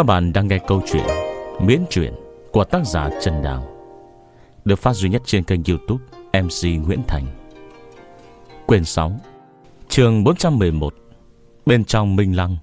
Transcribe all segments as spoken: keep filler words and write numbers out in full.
Các bạn đang nghe câu chuyện miễn truyện của tác giả Trần Đào, được phát duy nhất trên kênh YouTube em xê Nguyễn Thành. Quyển sáu, chương bốn trăm mười một, Bên trong Minh Lăng.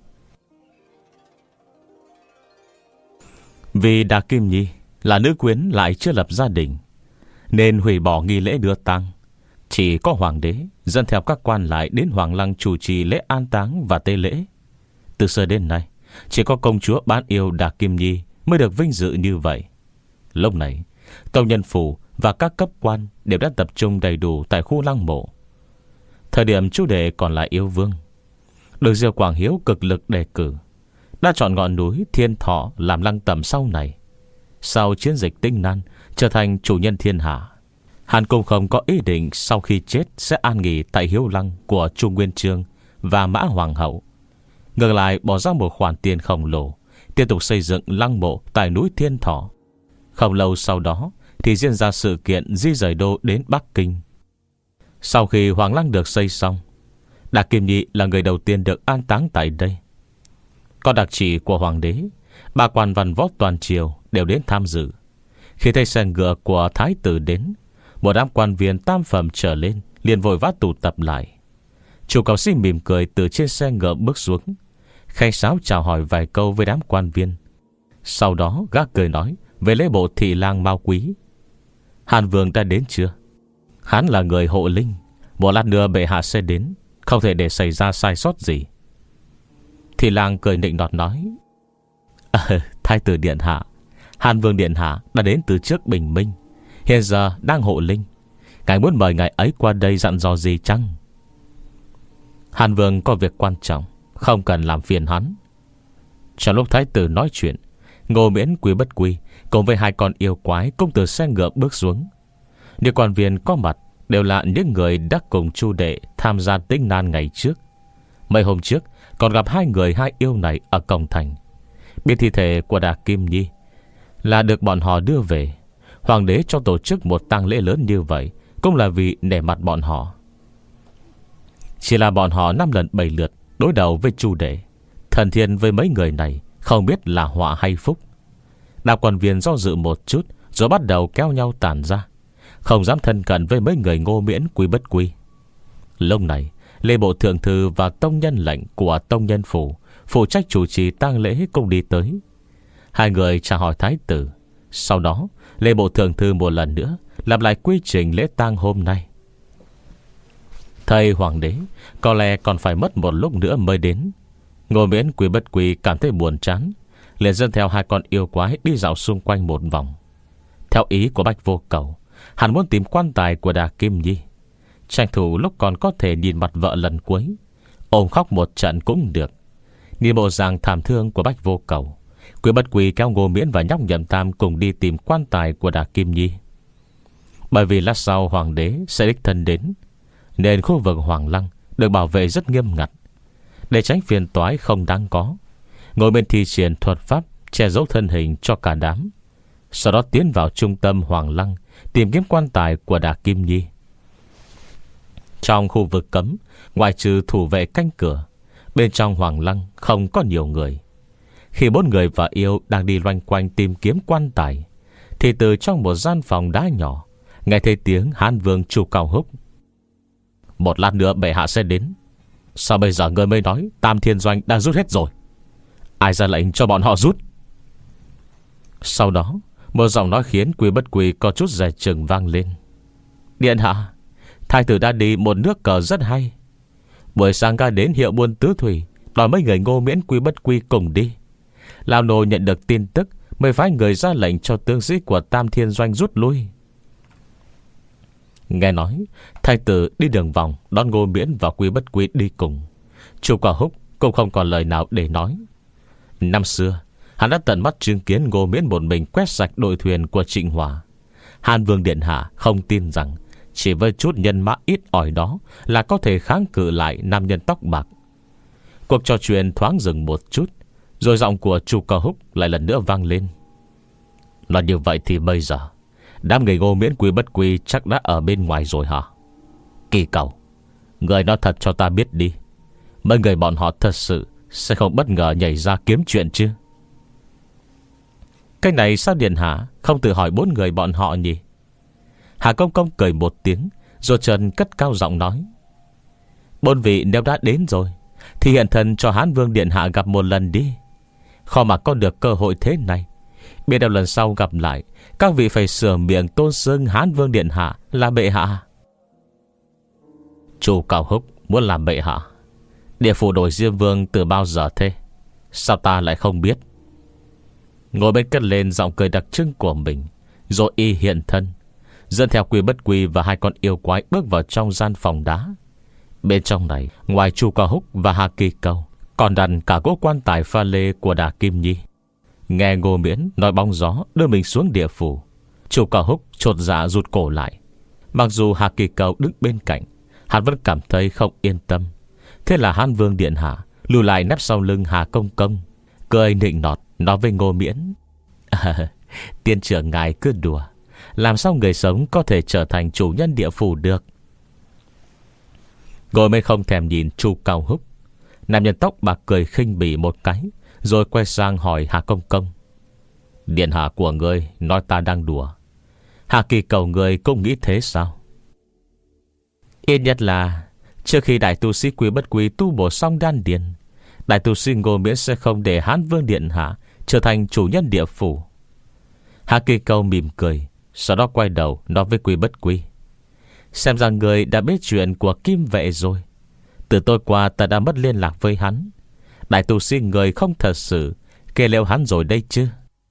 Vì Đà Kim Nhi là nữ quyến lại chưa lập gia đình, nên hủy bỏ nghi lễ đưa tang. Chỉ có hoàng đế dẫn theo các quan lại đến Hoàng Lăng chủ trì lễ an táng và tế lễ. Từ xưa đến nay, chỉ có công chúa bán yêu Đà Kim Nhi mới được vinh dự như vậy. Lúc này, tông nhân phủ và các cấp quan đều đã tập trung đầy đủ tại khu lăng mộ. Thời điểm chú đệ còn là yêu vương, được Diêu Quảng Hiếu cực lực đề cử, đã chọn ngọn núi Thiên Thọ làm lăng tẩm sau này. Sau chiến dịch Tinh Nan trở thành chủ nhân thiên hạ, Hàn Cung không có ý định sau khi chết sẽ an nghỉ tại Hiếu Lăng của Trung Nguyên Chương và Mã Hoàng hậu. Ngược lại bỏ ra một khoản tiền khổng lồ tiếp tục xây dựng lăng mộ tại núi Thiên Thọ. Không lâu sau đó thì diễn ra sự kiện di rời đô đến Bắc Kinh. Sau khi Hoàng Lăng được xây xong, Đà Kim Nhi là người đầu tiên được an táng tại đây. Có đặc chỉ của hoàng đế, ba quan văn võ toàn triều đều đến tham dự. Khi thấy xe ngựa của thái tử đến, một đám quan viên tam phẩm trở lên liền vội vã tụ tập lại. Chủ cầu sĩ mỉm cười từ trên xe ngựa bước xuống, khách sáo chào hỏi vài câu với đám quan viên. Sau đó gác cười nói về lễ bộ thị lang Mao Quý. Hàn Vương đã đến chưa? Hắn là người hộ linh, một lát nữa bệ hạ sẽ đến, không thể để xảy ra sai sót gì. Thị lang cười nịnh nọt nói: à, Thái tử điện hạ, Hàn Vương điện hạ đã đến từ trước bình minh, hiện giờ đang hộ linh. Ngài muốn mời ngài ấy qua đây dặn dò gì chăng? Hàn Vương có việc quan trọng, không cần làm phiền hắn. Trong lúc thái tử nói chuyện, Ngô Miễn Quý Bất Quy cùng với hai con yêu quái cũng từ xe ngựa bước xuống. Những quan viên có mặt đều là những người đã cùng Chu đệ tham gia Tinh Nan ngày trước. Mấy hôm trước còn gặp hai người hai yêu này ở cổng thành. Biết thi thể của Đà Kim Nhi là được bọn họ đưa về. Hoàng đế cho tổ chức một tang lễ lớn như vậy cũng là vì nể mặt bọn họ. Chỉ là bọn họ năm lần bảy lượt đối đầu với Chu đệ, thần thiên với mấy người này không biết là họa hay phúc. Đám quan viên do dự một chút rồi bắt đầu kéo nhau tản ra, không dám thân cận với mấy người Ngô Miễn Quý Bất Quy. Lúc này lê bộ thượng thư và tông nhân lệnh của tông nhân phủ phụ trách chủ trì tang lễ cũng đi tới. Hai người chào hỏi thái tử. Sau đó lê bộ thượng thư một lần nữa làm lại quy trình lễ tang hôm nay. Thầy hoàng đế có lẽ còn phải mất một lúc nữa mới đến. Ngô Miễn Quý Bất Quy cảm thấy buồn chán, liền dẫn theo hai con yêu quái đi dạo xung quanh một vòng. Theo ý của Bạch Vô Cầu, hắn muốn tìm quan tài của Đà Kim Nhi, tranh thủ lúc còn có thể nhìn mặt vợ lần cuối, ôm khóc một trận cũng được. Nhìn bộ dạng thảm thương của Bạch Vô Cầu, Quý Bất Quy kéo Ngô Miễn và nhóc Nhậm Tam cùng đi tìm quan tài của Đà Kim Nhi. Bởi vì lát sau hoàng đế sẽ đích thân đến, nên khu vực Hoàng Lăng được bảo vệ rất nghiêm ngặt. Để tránh phiền toái không đáng có, ngồi bên thi triển thuật pháp che giấu thân hình cho cả đám, sau đó tiến vào trung tâm Hoàng Lăng tìm kiếm quan tài của Đà Kim Nhi. Trong khu vực cấm, ngoại trừ thủ vệ canh cửa, bên trong Hoàng Lăng không có nhiều người. Khi bốn người và yêu đang đi loanh quanh tìm kiếm quan tài, thì từ trong một gian phòng đá nhỏ nghe thấy tiếng Hán Vương Chu Cao Húc: một lát nữa bệ hạ sẽ đến. Sao bây giờ người mới nói Tam Thiên Doanh đã rút hết rồi? Ai ra lệnh cho bọn họ rút? Sau đó một giọng nói khiến Quý Bất Quy có chút dè chừng vang lên: điện hạ, thái tử đã đi một nước cờ rất hay. Buổi sáng ga đến hiệu buôn Tứ Thủy, đòi mấy người Ngô Miễn Quý Bất Quy cùng đi. Lão nô nhận được tin tức mới phái người ra lệnh cho tướng sĩ của Tam Thiên Doanh rút lui. Nghe nói thái tử đi đường vòng đón Ngô Miễn và Quý Bất Quy đi cùng. Chu Quả Húc cũng không còn lời nào để nói. Năm xưa hắn đã tận mắt chứng kiến Ngô Miễn một mình quét sạch đội thuyền của Trịnh Hòa. Hàn Vương điện hạ không tin rằng chỉ với chút nhân mã ít ỏi đó là có thể kháng cự lại nam nhân tóc bạc. Cuộc trò chuyện thoáng dừng một chút, rồi giọng của Chu Quả Húc lại lần nữa vang lên: nói như vậy thì bây giờ đám người Ngô Miễn Quý Bất Quy chắc đã ở bên ngoài rồi hả? Kỳ Cầu, người nói thật cho ta biết đi, mấy người bọn họ thật sự sẽ không bất ngờ nhảy ra kiếm chuyện chứ? Cái này sao điện hạ không tự hỏi bốn người bọn họ nhỉ? Hà Công Công cười một tiếng, rồi trần cất cao giọng nói: Bốn vị nếu đã đến rồi thì hiện thân cho Hán Vương điện hạ gặp một lần đi. Khó mà có được cơ hội thế này. Biết đâu lần sau gặp lại, các vị phải sửa miệng tôn xưng Hán Vương điện hạ là bệ hạ. Chu Cao Húc muốn làm bệ hạ? Địa phủ đổi Diêm Vương từ bao giờ thế? Sao ta lại không biết? Ngồi bên cất lên giọng cười đặc trưng của mình, rồi y hiện thân, dẫn theo Quy Bất Quy và hai con yêu quái bước vào trong gian phòng đá. Bên trong này, ngoài Chu Cao Húc và Hà Kỳ Cầu, còn đặt cả cỗ quan tài pha lê của Đà Kim Nhi. Nghe Ngô Miễn nói bóng gió đưa mình xuống địa phủ, Chu Cao Húc chột dạ rụt cổ lại. Mặc dù Hà Kỳ Cầu đứng bên cạnh, hắn vẫn cảm thấy không yên tâm. Thế là Hán Vương điện hạ lùi lại nép sau lưng Hà Công Công, cười nịnh nọt nói với Ngô Miễn: à, tiên trưởng ngài cứ đùa, làm sao người sống có thể trở thành chủ nhân địa phủ được? Ngô Miễn không thèm nhìn Chu Cao Húc. Nam nhân tóc bạc cười khinh bỉ một cái, rồi quay sang hỏi Hà Công Công: điện hạ của ngươi nói ta đang đùa, Hà Kỳ Cầu người cũng nghĩ thế sao? Ít nhất là trước khi đại tu sĩ Quy Bất Quy tu bổ xong đan điền, đại tu sĩ Ngô Miễn sẽ không để Hán Vương điện hạ trở thành chủ nhân địa phủ. Hà Kỳ Cầu mỉm cười, sau đó quay đầu nói với Quy Bất Quy: xem ra người đã biết chuyện của Kim Vệ rồi. Từ tối qua ta đã mất liên lạc với hắn. Đại tu sĩ người không thật sự kê lêu hắn rồi đây chứ?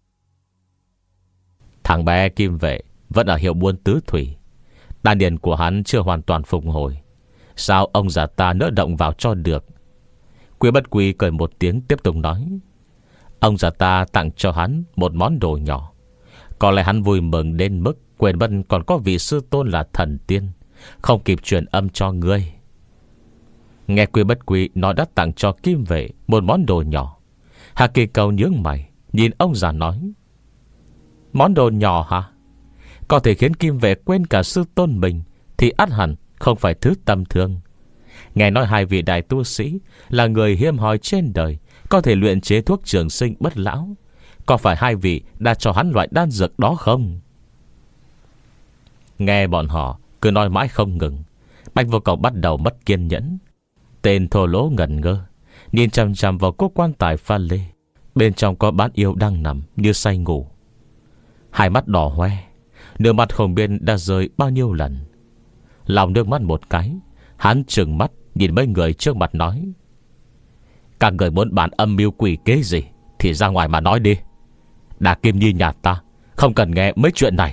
Thằng bé Kim Vệ vẫn ở hiệu buôn tứ thủy, đan điền của hắn chưa hoàn toàn phục hồi. Sao ông già ta nỡ động vào cho được? Quy Bất Quy cười một tiếng tiếp tục nói: ông già ta tặng cho hắn một món đồ nhỏ. Có lẽ hắn vui mừng đến mức quên mất còn có vị sư tôn là thần tiên, không kịp truyền âm cho ngươi. Nghe Quy Bất Quy nói đã tặng cho Kim Vệ một món đồ nhỏ, Hà Kỳ Cầu nhướng mày nhìn ông già nói: món đồ nhỏ hả? Có thể khiến Kim Vệ quên cả sư tôn mình thì ắt hẳn không phải thứ tầm thường. Nghe nói hai vị đại tu sĩ là người hiếm hoi trên đời, có thể luyện chế thuốc trường sinh bất lão. Có phải hai vị đã cho hắn loại đan dược đó không? Nghe bọn họ cứ nói mãi không ngừng, Bạch Vô Cầu bắt đầu mất kiên nhẫn. Tên thô lỗ ngẩn ngơ nhìn chằm chằm vào cỗ quan tài pha lê. Bên trong có bán yêu đang nằm như say ngủ, hai mắt đỏ hoe, nước mắt không biết đã rơi bao nhiêu lần. Lòng nước mắt một cái, hắn trừng mắt nhìn mấy người trước mặt nói: các người muốn bàn âm mưu quỷ kế gì thì ra ngoài mà nói đi. Đà Kim Nhi nhà ta không cần nghe mấy chuyện này.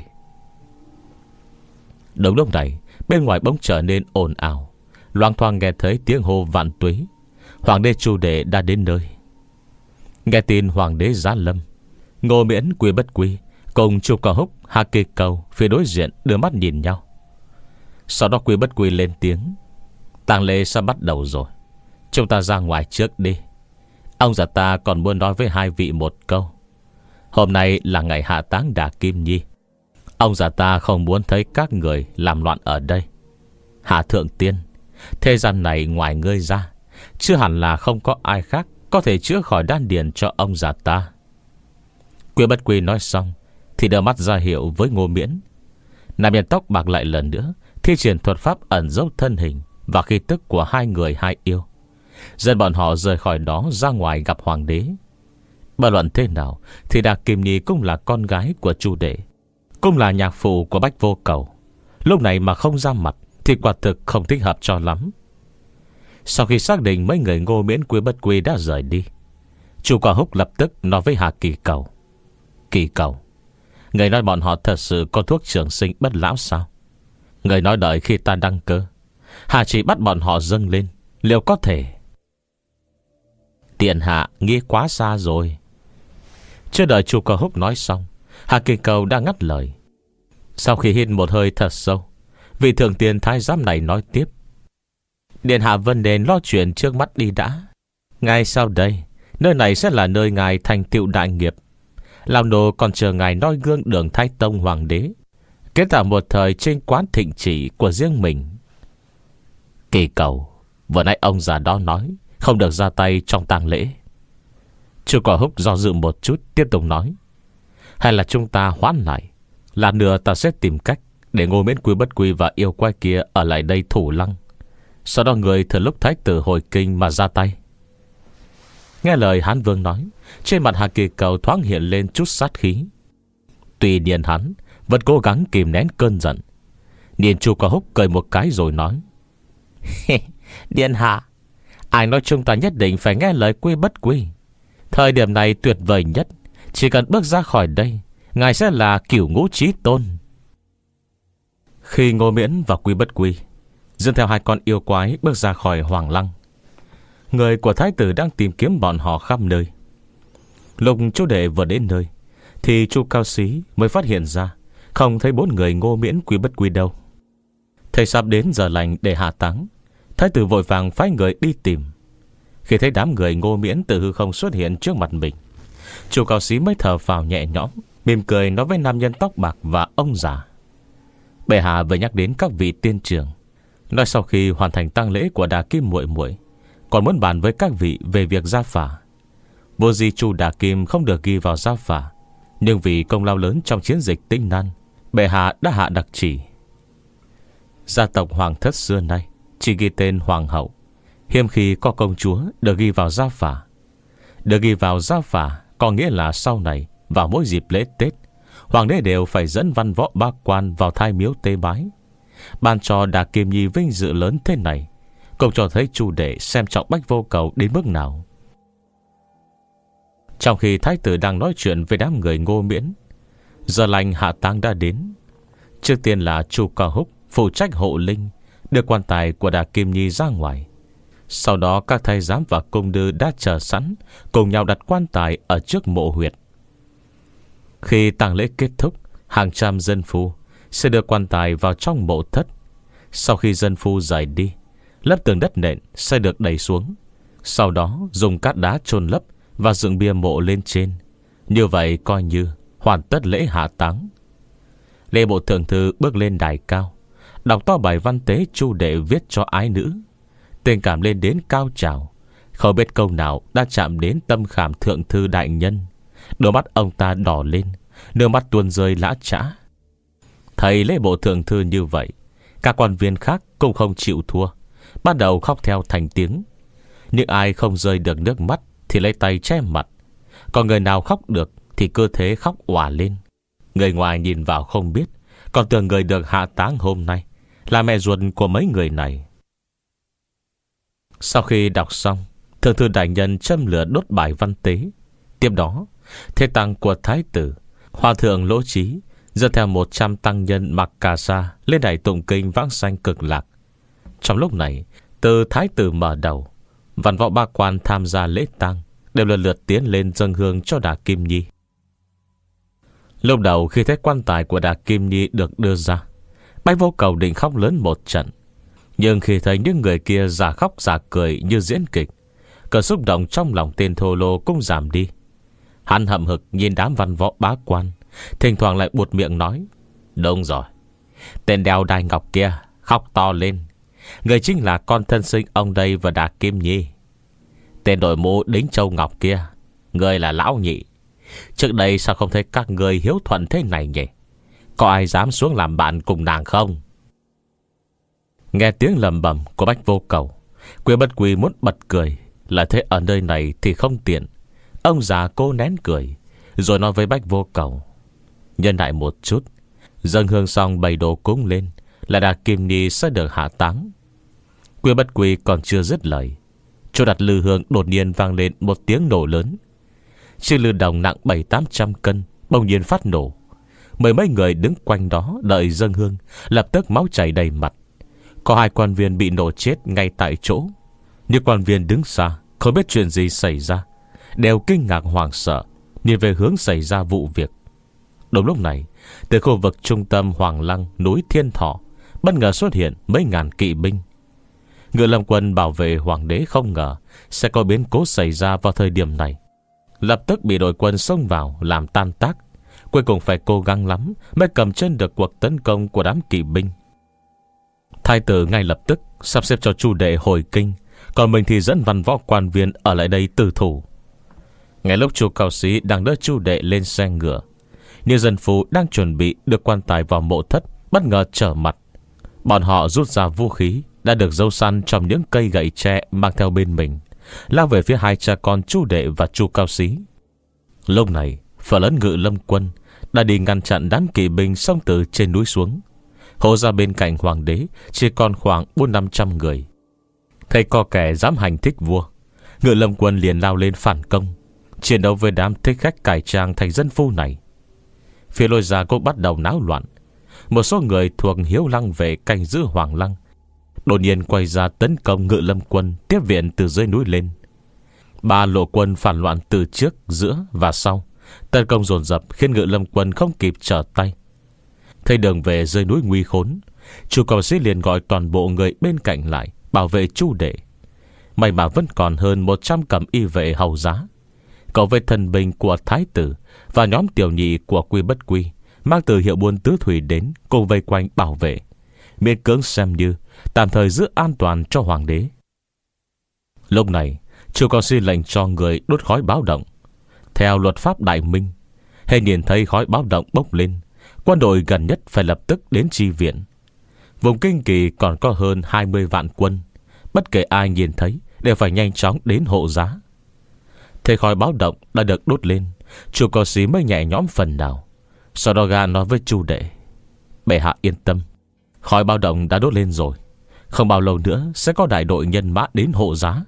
Đúng lúc này, bên ngoài bỗng trở nên ồn ào, loang thoang nghe thấy tiếng hô vạn tuế. Hoàng đế Chu Đệ đã đến nơi. Nghe tin hoàng đế giá lâm, Ngô Miễn, Quy Bất Quy cùng Chu Cao Húc, Hà Kỳ Cầu phía đối diện đưa mắt nhìn nhau. Sau đó Quy Bất Quy lên tiếng: tang lễ sắp bắt đầu rồi, chúng ta ra ngoài trước đi. Ông già ta còn muốn nói với hai vị một câu. Hôm nay là ngày hạ táng Đà Kim Nhi. Ông già ta không muốn thấy các người làm loạn ở đây. Hạ thượng tiên, thế gian này ngoài ngươi ra, chưa hẳn là không có ai khác có thể chữa khỏi đan điền cho ông già ta. Quy Bất Quy nói xong thì đưa mắt ra hiệu với Ngô Miễn. Nam nhân tóc bạc lại lần nữa thi triển thuật pháp ẩn dấu thân hình và khí tức của hai người hai yêu, dẫn bọn họ rời khỏi đó ra ngoài gặp hoàng đế. Bất luận thế nào thì Đà Kim Nhi cũng là con gái của Chu Đệ, cũng là nhạc phụ của Bách Vô Cầu. Lúc này mà không ra mặt thì quả thực không thích hợp cho lắm. Sau khi xác định mấy người Ngô Miễn, Quy Bất Quy đã rời đi, Chu Cao Húc lập tức nói với Hà Kỳ Cầu: Kỳ Cầu, người nói bọn họ thật sự có thuốc trường sinh bất lão sao? Người nói đợi khi ta đăng cơ, Hà chỉ bắt bọn họ dâng lên, liệu có thể? Điện hạ nghĩ quá xa rồi. Chưa đợi Chu Cao Húc nói xong, Hà Kỳ Cầu đã ngắt lời. Sau khi hít một hơi thật sâu, vị thượng tiền thái giám này nói tiếp: điện hạ vấn đề lo chuyện trước mắt đi đã. Ngay sau đây, nơi này sẽ là nơi ngài thành tựu đại nghiệp. Lão nô còn chờ ngài noi gương Đường Thái Tông hoàng đế, kết tạo một thời trên quán thịnh trị của riêng mình. Kỳ Cầu, vừa nãy ông già đó nói không được ra tay trong tang lễ. Chu Cao Húc do dự một chút tiếp tục nói: Hay là chúng ta hoãn lại, lát nữa ta sẽ tìm cách để Ngô Miễn Quy Bất Quy và yêu quái kia ở lại đây thủ lăng, sau đó người thừa lúc thái tử hồi kinh mà ra tay. Nghe lời Hán Vương nói, trên mặt Hà Kỳ Cầu thoáng hiện lên chút sát khí. Tuy nhiên hắn vẫn cố gắng kìm nén cơn giận. Niên Chu Cao Húc cười một cái rồi nói: Điện hạ, ai nói chúng ta nhất định phải nghe lời Quy Bất Quy? Thời điểm này tuyệt vời nhất, chỉ cần bước ra khỏi đây, ngài sẽ là cửu ngũ chí tôn. Khi Ngô Miễn và Quy Bất Quy dẫn theo hai con yêu quái bước ra khỏi Hoàng Lăng, người của thái tử đang tìm kiếm bọn họ khắp nơi. Lúc chú đệ vừa đến nơi thì Chu Cao Xí mới phát hiện ra không thấy bốn người Ngô Miễn Quy Bất Quy đâu. Thầy sắp đến giờ lành để hạ táng, thái tử vội vàng phái người đi tìm. Khi thấy đám người Ngô Miễn từ hư không xuất hiện trước mặt mình, Chu Cao Xí mới thở phào nhẹ nhõm, mỉm cười nói với nam nhân tóc bạc và ông già: Bệ hạ vừa nhắc đến các vị tiên trưởng, nói sau khi hoàn thành tang lễ của Đà Kim muội muội, còn muốn bàn với các vị về việc gia phả. Vô di Chu Đà Kim không được ghi vào gia phả, nhưng vì công lao lớn trong chiến dịch Tinh Nan, bệ hạ đã hạ đặc chỉ. Gia tộc hoàng thất xưa nay chỉ ghi tên hoàng hậu, hiếm khi có công chúa được ghi vào gia phả. Được ghi vào gia phả có nghĩa là sau này vào mỗi dịp lễ Tết, hoàng đế đều phải dẫn văn võ bá quan vào thai miếu tế bái. Ban cho Đà Kim Nhi vinh dự lớn thế này cũng cho thấy Chu đệ xem trọng Bách Vô Cầu đến mức nào. Trong khi thái tử đang nói chuyện với đám người Ngô Miễn, giờ lành hạ táng đã đến. Trước tiên là Chu Cao Húc phụ trách hộ linh, đưa quan tài của Đà Kim Nhi ra ngoài. Sau đó các thái giám và cung nữ đã chờ sẵn, cùng nhau đặt quan tài ở trước mộ huyệt. Khi tang lễ kết thúc, hàng trăm dân phu sẽ đưa quan tài vào trong mộ thất. Sau khi dân phu rời đi, lớp tường đất nện sẽ được đẩy xuống, sau đó dùng cát đá chôn lấp và dựng bia mộ lên trên. Như vậy coi như hoàn tất lễ hạ táng. Lê Bộ Thượng Thư bước lên đài cao, đọc to bài văn tế Chu đệ viết cho ái nữ. Tình cảm lên đến cao trào, không biết câu nào đã chạm đến tâm khảm thượng thư đại nhân. Đôi mắt ông ta đỏ lên, nước mắt tuôn rơi lã chã. Thầy Lê Bộ Thượng Thư như vậy, các quan viên khác cũng không chịu thua, bắt đầu khóc theo thành tiếng. Nhưng ai không rơi được nước mắt thì lấy tay che mặt, còn người nào khóc được thì cơ thế khóc òa lên. Người ngoài nhìn vào không biết, còn tưởng người được hạ táng hôm nay là mẹ ruột của mấy người này. Sau khi đọc xong, Thượng thư đại nhân châm lửa đốt bài văn tế. Tiếp đó, thế tăng của thái tử, Hòa thượng Lỗ Trí dẫn theo một trăm tăng nhân mặc cà sa lên đài tụng kinh vãng sanh cực lạc. Trong lúc này, từ thái tử mở đầu, văn võ ba quan tham gia lễ tang đều lần lượt tiến lên dâng hương cho Đà Kim Nhi. Lúc đầu khi thấy quan tài của Đà Kim Nhi được đưa ra, Bách Vô Cầu định khóc lớn một trận. Nhưng khi thấy những người kia giả khóc giả cười như diễn kịch, cơn xúc động trong lòng tên thô lô cũng giảm đi. Hắn hậm hực nhìn đám văn võ bá quan, thỉnh thoảng lại buột miệng nói: Đúng rồi, tên đeo đai ngọc kia khóc to lên, người chính là con thân sinh ông đây và Đà Kim Nhi. Tên đội mũ đính châu ngọc kia, người là lão nhị. Trước đây sao không thấy các người hiếu thuận thế này nhỉ? Có ai dám xuống làm bạn cùng nàng không? Nghe tiếng lầm bầm của Bách Vô Cầu, Quy Bất Quy muốn bật cười, là thế ở nơi này thì không tiện. Ông già cố nén cười, rồi nói với Bách Vô Cầu: Nhân đại một chút, dâng hương xong bày đồ cúng lên là Đà Kim Nhi sẽ được hạ táng. Quy Bất Quy còn chưa dứt lời, chỗ đặt lư hương đột nhiên vang lên một tiếng nổ lớn. Chiếc lư đồng nặng bảy tám trăm cân bỗng nhiên phát nổ. Mười mấy người đứng quanh đó đợi dâng hương lập tức máu chảy đầy mặt. Có hai quan viên bị nổ chết ngay tại chỗ. Những quan viên đứng xa không biết chuyện gì xảy ra, đều kinh ngạc hoảng sợ nhìn về hướng xảy ra vụ việc. Đúng lúc này, từ khu vực trung tâm Hoàng Lăng núi Thiên Thọ bất ngờ xuất hiện mấy ngàn kỵ binh. Ngự lâm quân bảo vệ hoàng đế không ngờ sẽ có biến cố xảy ra vào thời điểm này, lập tức bị đội quân xông vào làm tan tác. Cuối cùng phải cố gắng lắm mới cầm chân được cuộc tấn công của đám kỵ binh. Thái tử ngay lập tức sắp xếp cho Chu đệ hồi kinh, còn mình thì dẫn văn võ quan viên ở lại đây tử thủ. Ngay lúc Chu Cao Sĩ đang đỡ Chu đệ lên xe ngựa, Như dân phu đang chuẩn bị được quan tài vào mộ thất bất ngờ trở mặt. Bọn họ rút ra vũ khí đã được giấu săn trong những cây gậy tre mang theo bên mình, lao về phía hai cha con Chu Đệ và Chu Cao Xí. Lúc này phần lớn Ngự Lâm quân đã đi ngăn chặn đám kỵ binh xông từ trên núi xuống. Hộ ra bên cạnh hoàng đế chỉ còn khoảng bốn năm trăm người. Thấy có kẻ dám hành thích vua, Ngự Lâm quân liền lao lên phản công, chiến đấu với đám thích khách cải trang thành dân phu này. Phía Lôi Gia cũng bắt đầu náo loạn. Một số người thuộc Hiếu Lăng về canh giữ Hoàng Lăng đột nhiên quay ra tấn công Ngự Lâm quân tiếp viện từ dưới núi lên. Ba lộ quân phản loạn từ trước, giữa và sau, tấn công dồn dập khiến Ngự Lâm quân không kịp trở tay. Thấy đường về dưới núi nguy khốn, Chu Cao Xí liền gọi toàn bộ người bên cạnh lại bảo vệ Chu Đệ. May mà vẫn còn hơn một trăm cẩm y vệ hầu giá, cộng với thần binh của Thái tử và nhóm tiểu nhị của Quy Bất Quy mang từ hiệu buôn tứ thủy đến cùng vây quanh bảo vệ, miễn cưỡng xem như tạm thời giữ an toàn cho hoàng đế. Lúc này Chu Cao Xí lệnh cho người đốt khói báo động. Theo luật pháp Đại Minh, hễ nhìn thấy khói báo động bốc lên, quân đội gần nhất phải lập tức đến chi viện. Vùng Kinh Kỳ còn có hơn hai mươi vạn quân, bất kể ai nhìn thấy đều phải nhanh chóng đến hộ giá. Thế khói báo động đã được đốt lên, Chu Cao Xí mới nhẹ nhõm phần nào. Sau đó gã nói với Chu Đệ: "Bệ hạ yên tâm, khói báo động đã đốt lên rồi, không bao lâu nữa sẽ có đại đội nhân mã đến hộ giá."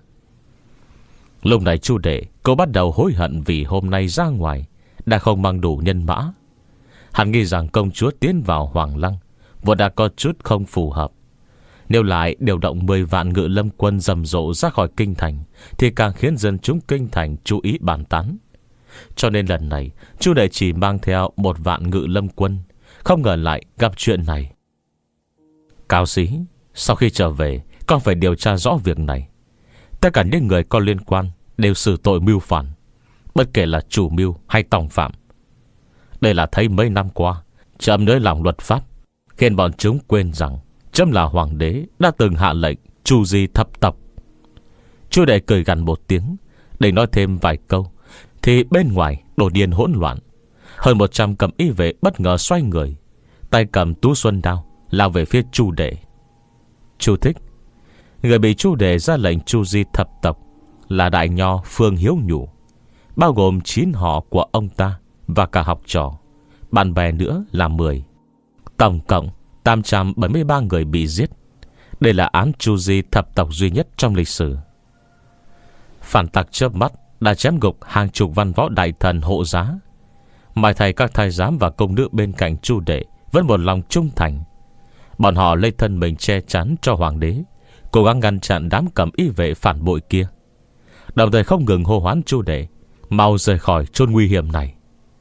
Lúc này Chu Đệ cô bắt đầu hối hận vì hôm nay ra ngoài đã không mang đủ nhân mã. Hắn nghĩ rằng công chúa tiến vào Hoàng Lăng vốn đã có chút không phù hợp. Nếu lại điều động mười vạn Ngự Lâm quân rầm rộ ra khỏi kinh thành thì càng khiến dân chúng kinh thành chú ý bàn tán. Cho nên lần này Chu Đệ chỉ mang theo một vạn Ngự Lâm quân. Không ngờ lại gặp chuyện này. Cao Xí, sau khi trở về con phải điều tra rõ việc này. Tất cả những người có liên quan đều xử tội mưu phản, bất kể là chủ mưu hay tòng phạm. Đây là thấy mấy năm qua Trẫm nới lỏng luật pháp, khiến bọn chúng quên rằng Trẫm là hoàng đế đã từng hạ lệnh tru di thập tộc. Chu Đệ cười gằn một tiếng, để nói thêm vài câu thì bên ngoài đột nhiên hỗn loạn. Hơn một trăm cầm y vệ bất ngờ xoay người, tay cầm tú xuân đao lao về phía Chu Đệ. Chú thích: người bị Chu Đệ ra lệnh tru di thập tộc là đại nho Phương Hiếu Nhủ, bao gồm chín họ của ông ta và cả học trò, bạn bè nữa là mười. Tổng cộng tám trăm bảy mươi ba người bị giết. Đây là án tru di thập tộc duy nhất trong lịch sử. Phản tặc chớp mắt đã chém gục hàng chục văn võ đại thần hộ giá. Mai thầy các thái giám và công nữ bên cạnh Chu Đệ vẫn một lòng trung thành. Bọn họ lấy thân mình che chắn cho hoàng đế, cố gắng ngăn chặn đám cầm y vệ phản bội kia, đồng thời không ngừng hô hoán Chu Đệ mau rời khỏi chốn nguy hiểm này.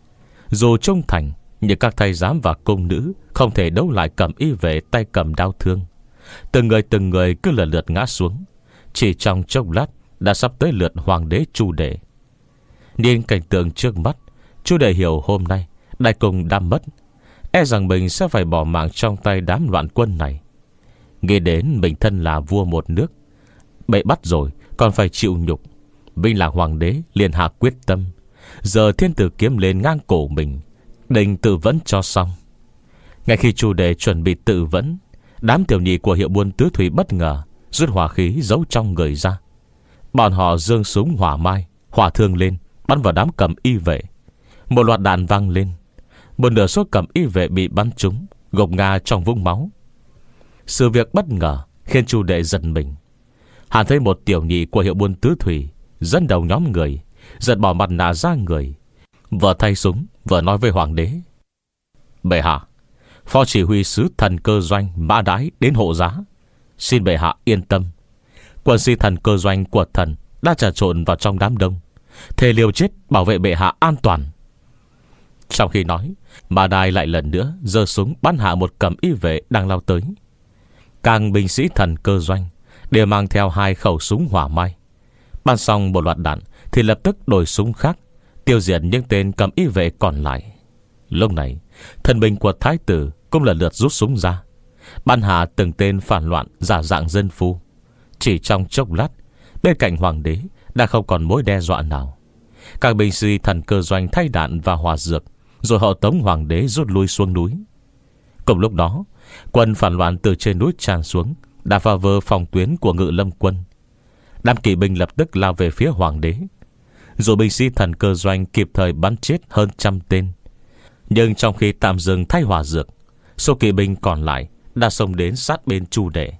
Dù trung thành, nhưng các thái giám và công nữ không thể đấu lại cầm y vệ tay cầm đao thương. Từng người từng người cứ lần lượt ngã xuống. Chỉ trong chốc lát đã sắp tới lượt hoàng đế Chu Đệ. Nhìn cảnh tượng trước mắt, Chu Đệ hiểu hôm nay đại cùng đã mất, e rằng mình sẽ phải bỏ mạng trong tay đám loạn quân này. Nghĩ đến mình thân là vua một nước, bị bắt rồi còn phải chịu nhục, mình là hoàng đế liền hạ quyết tâm. Giờ thiên tử kiếm lên ngang cổ mình, định tự vấn cho xong. Ngay khi Chu Đệ chuẩn bị tự vấn, đám tiểu nhị của hiệu buôn tứ thủy bất ngờ rút hỏa khí giấu trong người ra. Bọn họ giương súng hỏa mai, hỏa thương lên, bắn vào đám cầm y vệ. Một loạt đạn vang lên, một nửa số cầm y vệ bị bắn trúng, gục ngã trong vũng máu. Sự việc bất ngờ khiến Chu Đệ giật mình. Hắn thấy một tiểu nhị của hiệu buôn tứ thủy dẫn đầu nhóm người, giật bỏ mặt nạ ra người, vừa thay súng vừa nói với hoàng đế: "Bệ hạ, phó chỉ huy sứ Thần Cơ Doanh Mã Đái đến hộ giá. Xin bệ hạ yên tâm, quân sĩ Thần Cơ Doanh của thần đã trà trộn vào trong đám đông, thề liều chết bảo vệ bệ hạ an toàn." Trong khi nói, Mã Đái lại lần nữa giơ súng bắn hạ một cầm y vệ đang lao tới. Càng binh sĩ Thần Cơ Doanh đều mang theo hai khẩu súng hỏa mai. Bắn xong một loạt đạn thì lập tức đổi súng khác, tiêu diệt những tên cầm y vệ còn lại. Lúc này thần binh của thái tử cũng lần lượt rút súng ra, bắn hạ từng tên phản loạn giả dạng dân phu. Chỉ trong chốc lát, bên cạnh hoàng đế đã không còn mối đe dọa nào. Các binh sĩ Thần Cơ Doanh thay đạn và hỏa dược rồi họ tống hoàng đế rút lui xuống núi. Cùng lúc đó, quân phản loạn từ trên núi tràn xuống, đã phá vỡ phòng tuyến của Ngự Lâm quân. Đám kỵ binh lập tức lao về phía hoàng đế. Dù binh sĩ Thần Cơ Doanh kịp thời bắn chết hơn trăm tên, nhưng trong khi tạm dừng thay hỏa dược, số kỵ binh còn lại đã xông đến sát bên Chu Đệ.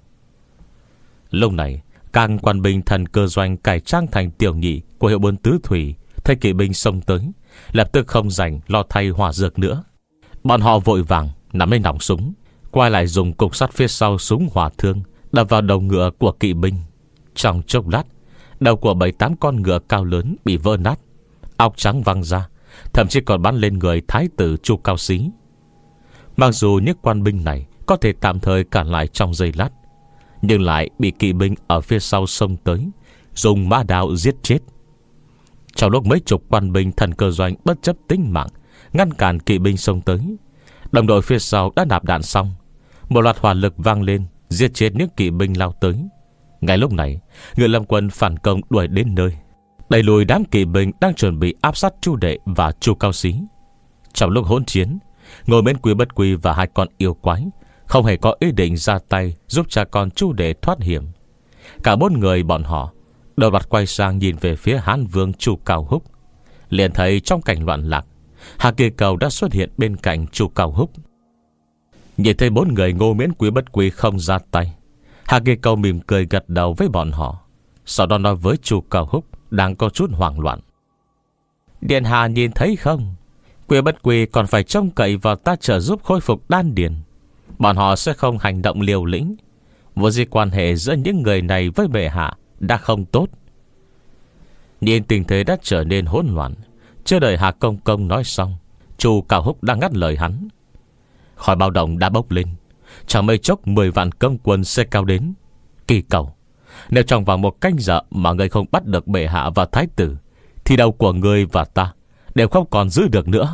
Lúc này, các quan binh Thần Cơ Doanh cải trang thành tiểu nhị của hiệu buôn tứ thủy thấy kỵ binh xông tới, lập tức không rảnh lo thay hỏa dược nữa. Bọn họ vội vàng nắm lên nòng súng, quay lại dùng cục sắt phía sau súng hỏa thương đập vào đầu ngựa của kỵ binh. Trong chốc lát, đầu của bảy tám con ngựa cao lớn bị vỡ nát, óc trắng văng ra, thậm chí còn bắn lên người thái tử Chu Cao Xí. Mặc dù những quan binh này có thể tạm thời cản lại trong giây lát, nhưng lại bị kỵ binh ở phía sau xông tới, dùng mã đao giết chết. Trong lúc mấy chục quan binh Thần Cơ Doanh bất chấp tính mạng ngăn cản kỵ binh xông tới, đồng đội phía sau đã nạp đạn xong, một loạt hỏa lực vang lên, giết chết những kỵ binh lao tới. Ngay lúc này, Ngự Lâm quân phản công đuổi đến nơi, đẩy lùi đám kỵ binh đang chuẩn bị áp sát Chu Đệ và Chu Cao Xí. Trong lúc hỗn chiến, Ngô Miễn Quý Bất Quy và hai con yêu quái không hề có ý định ra tay giúp cha con Chu Đệ thoát hiểm. Cả bốn người bọn họ đầu loạt quay sang nhìn về phía Hán Vương Chu Cao Húc, liền thấy trong cảnh loạn lạc, Hà Kỳ Cầu đã xuất hiện bên cạnh Chu Cao Húc. Nhìn thấy bốn người Ngô Miễn Quý Bất Quy không ra tay, Hà Kỳ Cầu mỉm cười gật đầu với bọn họ, sau đó nói với Chu Cao Húc đang có chút hoảng loạn: Điện hạ nhìn thấy không, Quý Bất Quy còn phải trông cậy vào ta trợ giúp khôi phục đan điền. Bọn họ sẽ không hành động liều lĩnh. Vô gì quan hệ giữa những người này với bệ hạ đã không tốt. Nhìn tình thế đã trở nên hỗn loạn, chưa đợi Hà Công Công nói xong, Chu Cao Húc đang ngắt lời hắn. Khỏi báo động đã bốc lên, chẳng mấy chốc mười vạn công quân sẽ cao đến. Kỳ Cầu, nếu trong vòng một canh giờ mà ngươi không bắt được bệ hạ và thái tử, thì đầu của ngươi và ta đều không còn giữ được nữa.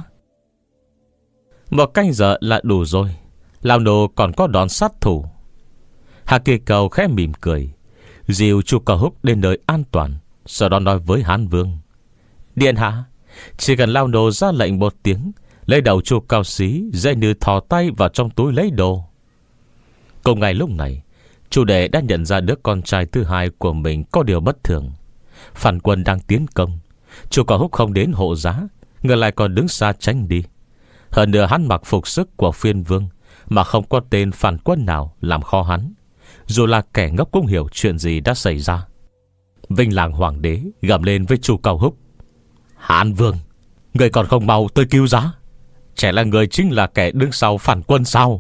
Một canh giờ là đủ rồi, lão nô còn có đòn sát thủ. Hà Kỳ Cầu khẽ mỉm cười, dìu Chu Cao Húc đến nơi an toàn, sau đó nói với Hán Vương: Điện hạ, chỉ cần lão nô ra lệnh một tiếng, lấy đầu Chu Cao Xí dễ như thò tay vào trong túi lấy đồ. Cùng ngày lúc này, Chu Đệ đã nhận ra đứa con trai thứ hai của mình có điều bất thường. Phản quân đang tiến công, Chu Cao Húc không đến hộ giá, ngược lại còn đứng xa tránh đi. Hơn nữa hắn mặc phục sức của phiên vương, mà không có tên phản quân nào làm kho hắn. Dù là kẻ ngốc cũng hiểu chuyện gì đã xảy ra. Vinh Làng Hoàng đế gầm lên với Chu Cao Húc: Hán Vương, người còn không mau tới cứu giá? Trẻ là người chính là kẻ đứng sau phản quân sao?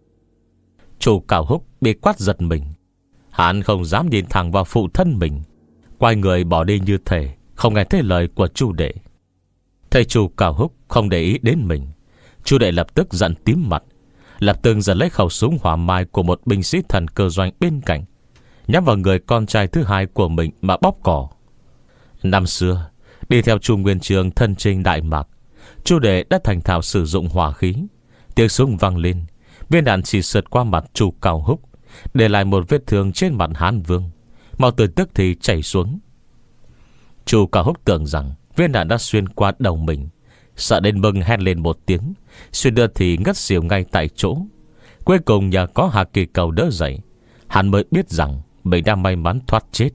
Chu Cao Húc bị quát giật mình. Hắn không dám nhìn thẳng vào phụ thân mình, quay người bỏ đi như thể không nghe thấy lời của Chu Đệ. Thấy Chu Cao Húc không để ý đến mình, Chu Đệ lập tức giận tím mặt, lập tức giật lấy khẩu súng hỏa mai của một binh sĩ Thần Cơ Doanh bên cạnh, nhắm vào người con trai thứ hai của mình mà bóp cò. Năm xưa, đi theo Chu Nguyên Chương thân chinh Đại Mạc, Chu Đệ đã thành thạo sử dụng hỏa khí. Tiếng súng vang lên, viên đạn chỉ sượt qua mặt Chu Cao Húc, để lại một vết thương trên mặt Hán Vương, máu tươi tức thì chảy xuống. Chu Cao Húc tưởng rằng viên đạn đã xuyên qua đầu mình, sợ đến mừng hét lên một tiếng, suy đưa thì ngất xỉu ngay tại chỗ. Cuối cùng nhờ có Hà Kỳ Cầu đỡ dậy, hắn mới biết rằng mình đã may mắn thoát chết.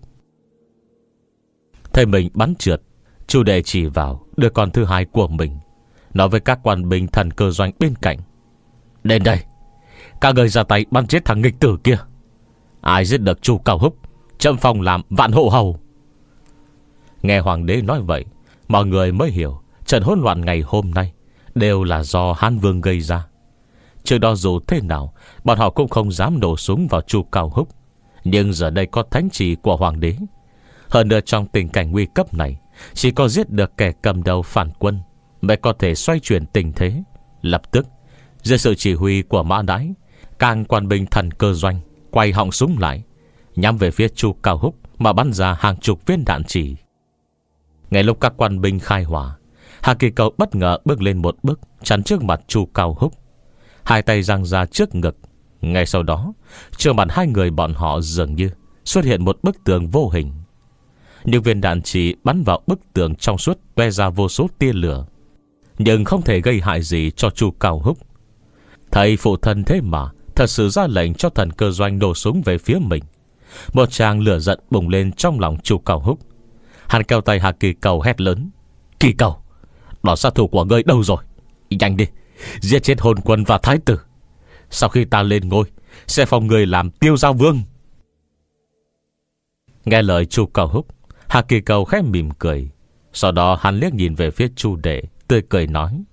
Thấy mình bắn trượt, Chu Đệ chỉ vào đứa con thứ hai của mình, nói với các quan binh Thần Cơ Doanh bên cạnh: Đến đây, các người ra tay bắn chết thằng nghịch tử kia. Ai giết được Chu Cao Húc, châm phong làm vạn hộ hầu. Nghe hoàng đế nói vậy, mọi người mới hiểu trận hỗn loạn ngày hôm nay đều là do Hán Vương gây ra. Trước đó dù thế nào, bọn họ cũng không dám nổ súng vào Chu Cao Húc, nhưng giờ đây có thánh chỉ của hoàng đế. Hơn nữa trong tình cảnh nguy cấp này, chỉ có giết được kẻ cầm đầu phản quân mới có thể xoay chuyển tình thế. Lập tức, dưới sự chỉ huy của Mã Đái, các quan binh Thần Cơ Doanh quay họng súng lại, nhắm về phía Chu Cao Húc mà bắn ra hàng chục viên đạn chỉ. Ngay lúc các quan binh khai hỏa, Hà Kỳ Cầu bất ngờ bước lên một bước, chắn trước mặt Chu Cao Húc, hai tay giang ra trước ngực. Ngay sau đó, trước mặt hai người bọn họ dường như xuất hiện một bức tường vô hình. Những viên đạn chỉ bắn vào bức tường trong suốt, toe ra vô số tia lửa. nhưng không thể gây hại gì cho Chu Cao Húc. Thầy phụ thân thế mà thật sự ra lệnh cho Thần Cơ Doanh nổ súng về phía mình. Một tràng lửa giận bùng lên trong lòng Chu Cao Húc. Hắn kéo tay Hà Kỳ Cầu hét lớn: Kỳ Cầu, đòn sát thủ của ngươi đâu rồi? Nhanh đi, giết chết hồn quân và thái tử. Sau khi ta lên ngôi, sẽ phong người làm Tiêu Giao Vương. Nghe lời Chu Cao Húc, Hà Kỳ Cầu khẽ mỉm cười. Sau đó hắn liếc nhìn về phía Chu Đệ, tươi cười nói: